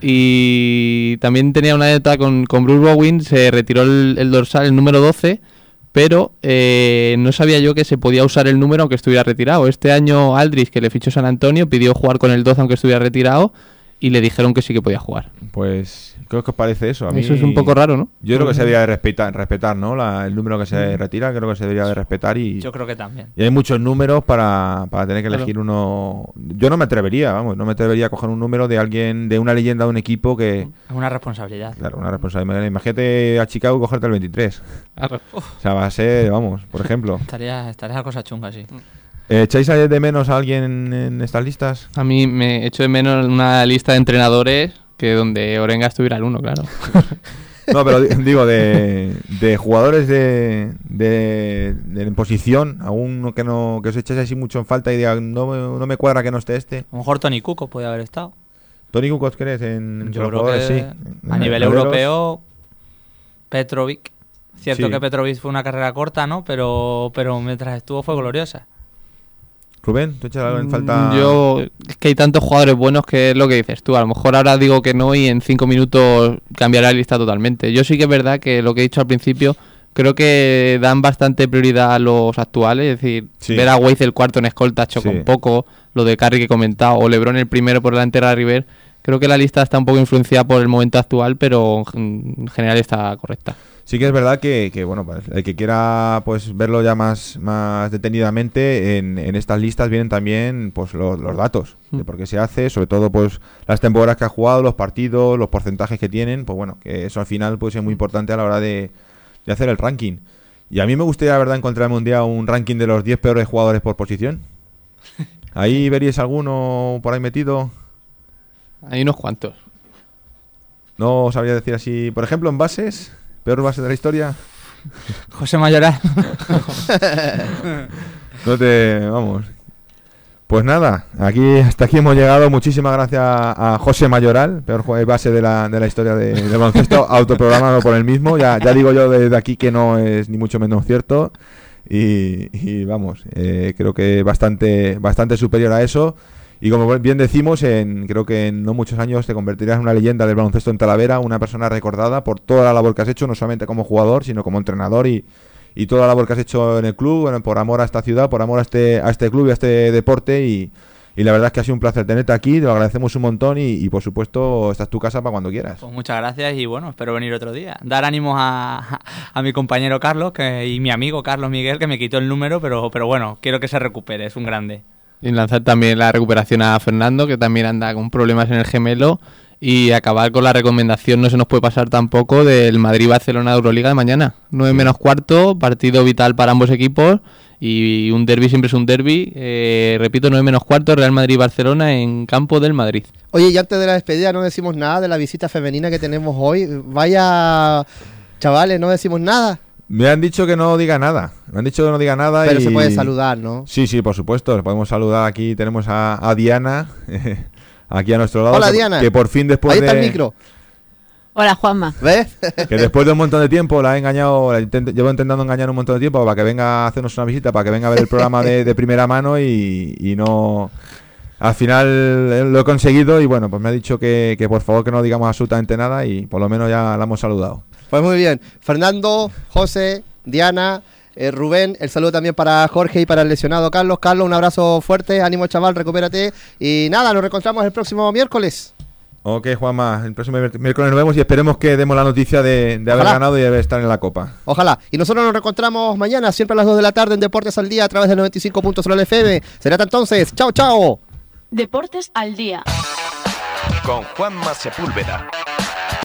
Y también tenía una anécdota con Bruce Bowen, se retiró el dorsal, el número 12, pero no sabía yo que se podía usar el número aunque estuviera retirado. Este año Aldridge, que le fichó San Antonio, pidió jugar con el 12 aunque estuviera retirado y le dijeron que sí que podía jugar.
Pues, ¿qué os parece eso? A mí,
eso es un poco raro, ¿no?
Yo creo que se debería de respetar, ¿no? El número que se retira, creo que se debería de respetar y...
Yo creo que también.
Y hay muchos números para tener que elegir uno... Yo no me atrevería a coger un número de alguien, de una leyenda de un equipo que...
Es una responsabilidad.
Claro, una responsabilidad. Imagínate a Chicago cogerte el 23.
Claro.
O sea, va a ser, por ejemplo.
Estaría la cosa chunga, sí.
¿Echáis de menos a alguien en estas listas?
A mí me echo de menos una lista de entrenadores que donde Orenga estuviera el 1, claro.
No, pero digo, de jugadores de en posición, a uno que os echéis así mucho en falta y diga, no me cuadra que no esté este.
A lo mejor Tony Kukoc puede haber estado.
¿Tony Kukoc crees?
Yo creo que sí. A nivel europeo, Petrovic. Cierto que Petrovic fue una carrera corta, ¿no? Pero mientras estuvo fue gloriosa.
Rubén, ¿tú echas algo en falta?
Es que hay tantos jugadores buenos que es lo que dices tú. A lo mejor ahora digo que no y en 5 minutos cambiará la lista totalmente. Yo sí que es verdad que lo que he dicho al principio, creo que dan bastante prioridad a los actuales. Es decir, ver a Weiss el cuarto en escolta choca un poco. Lo de Curry que he comentado, o LeBron el primero por delante de River. Creo que la lista está un poco influenciada por el momento actual, pero en general está correcta.
Sí que es verdad que bueno, pues, el que quiera pues verlo ya más detenidamente, en estas listas vienen también pues los datos de por qué se hace, sobre todo pues las temporadas que ha jugado, los partidos, los porcentajes que tienen, pues bueno, que eso al final pues es muy importante a la hora de hacer el ranking. Y a mí me gustaría, la verdad, encontrarme un día un ranking de los 10 peores jugadores por posición. ¿Ahí veríais alguno por ahí metido?
Hay unos cuantos.
No sabría decir así, por ejemplo, en bases... ¿Peor base de la historia?
José Mayoral.
Vamos. Pues nada, hasta aquí hemos llegado. Muchísimas gracias a José Mayoral, peor base de la historia del baloncesto, autoprogramado por él mismo. Ya digo yo desde aquí que no es ni mucho menos cierto. Y vamos, creo que bastante superior a eso. Y como bien decimos, creo que en no muchos años te convertirás en una leyenda del baloncesto en Talavera, una persona recordada por toda la labor que has hecho, no solamente como jugador, sino como entrenador y toda la labor que has hecho en el club, bueno, por amor a esta ciudad, por amor a este club y a este deporte. Y la verdad es que ha sido un placer tenerte aquí, te lo agradecemos un montón y por supuesto, esta es tu casa para cuando quieras.
Pues muchas gracias y bueno, espero venir otro día. Dar ánimos a mi compañero Carlos y mi amigo Carlos Miguel, que me quitó el número, pero bueno, quiero que se recupere, es un grande.
Y lanzar también la recuperación a Fernando, que también anda con problemas en el gemelo. Y acabar con la recomendación, no se nos puede pasar tampoco, del Madrid-Barcelona de Euroliga de mañana. 9 menos cuarto, partido vital para ambos equipos. Y un derbi siempre es un derbi. Repito, 9 menos cuarto, Real Madrid-Barcelona en campo del Madrid.
Oye, y antes de la despedida no decimos nada de la visita femenina que tenemos hoy. Vaya, chavales, no decimos nada.
Me han dicho que no diga nada.
Pero se puede saludar, ¿no?
Sí, por supuesto. Le podemos saludar aquí. Tenemos a Diana, aquí a nuestro lado.
Hola, Diana.
Que por fin después
Ahí está el micro.
Hola, Juanma.
¿Ves?
Que después de un montón de tiempo la he engañado, llevo intentando engañar un montón de tiempo para que venga a hacernos una visita, para que venga a ver el programa de primera mano y no... Al final lo he conseguido y bueno, pues me ha dicho que por favor que no digamos absolutamente nada y por lo menos ya la hemos saludado.
Pues muy bien. Fernando, José, Diana, Rubén, el saludo también para Jorge y para el lesionado Carlos. Carlos, un abrazo fuerte, ánimo chaval, recupérate. Y nada, nos reencontramos el próximo miércoles.
Ok, Juanma, el próximo miércoles nos vemos y esperemos que demos la noticia de haber ganado y de estar en la Copa.
Ojalá. Y nosotros nos reencontramos mañana, siempre a las 2 de la tarde en Deportes al Día a través del 95.0 FM. Será hasta entonces. Chao, chao.
Deportes al Día.
Con Juanma Sepúlveda.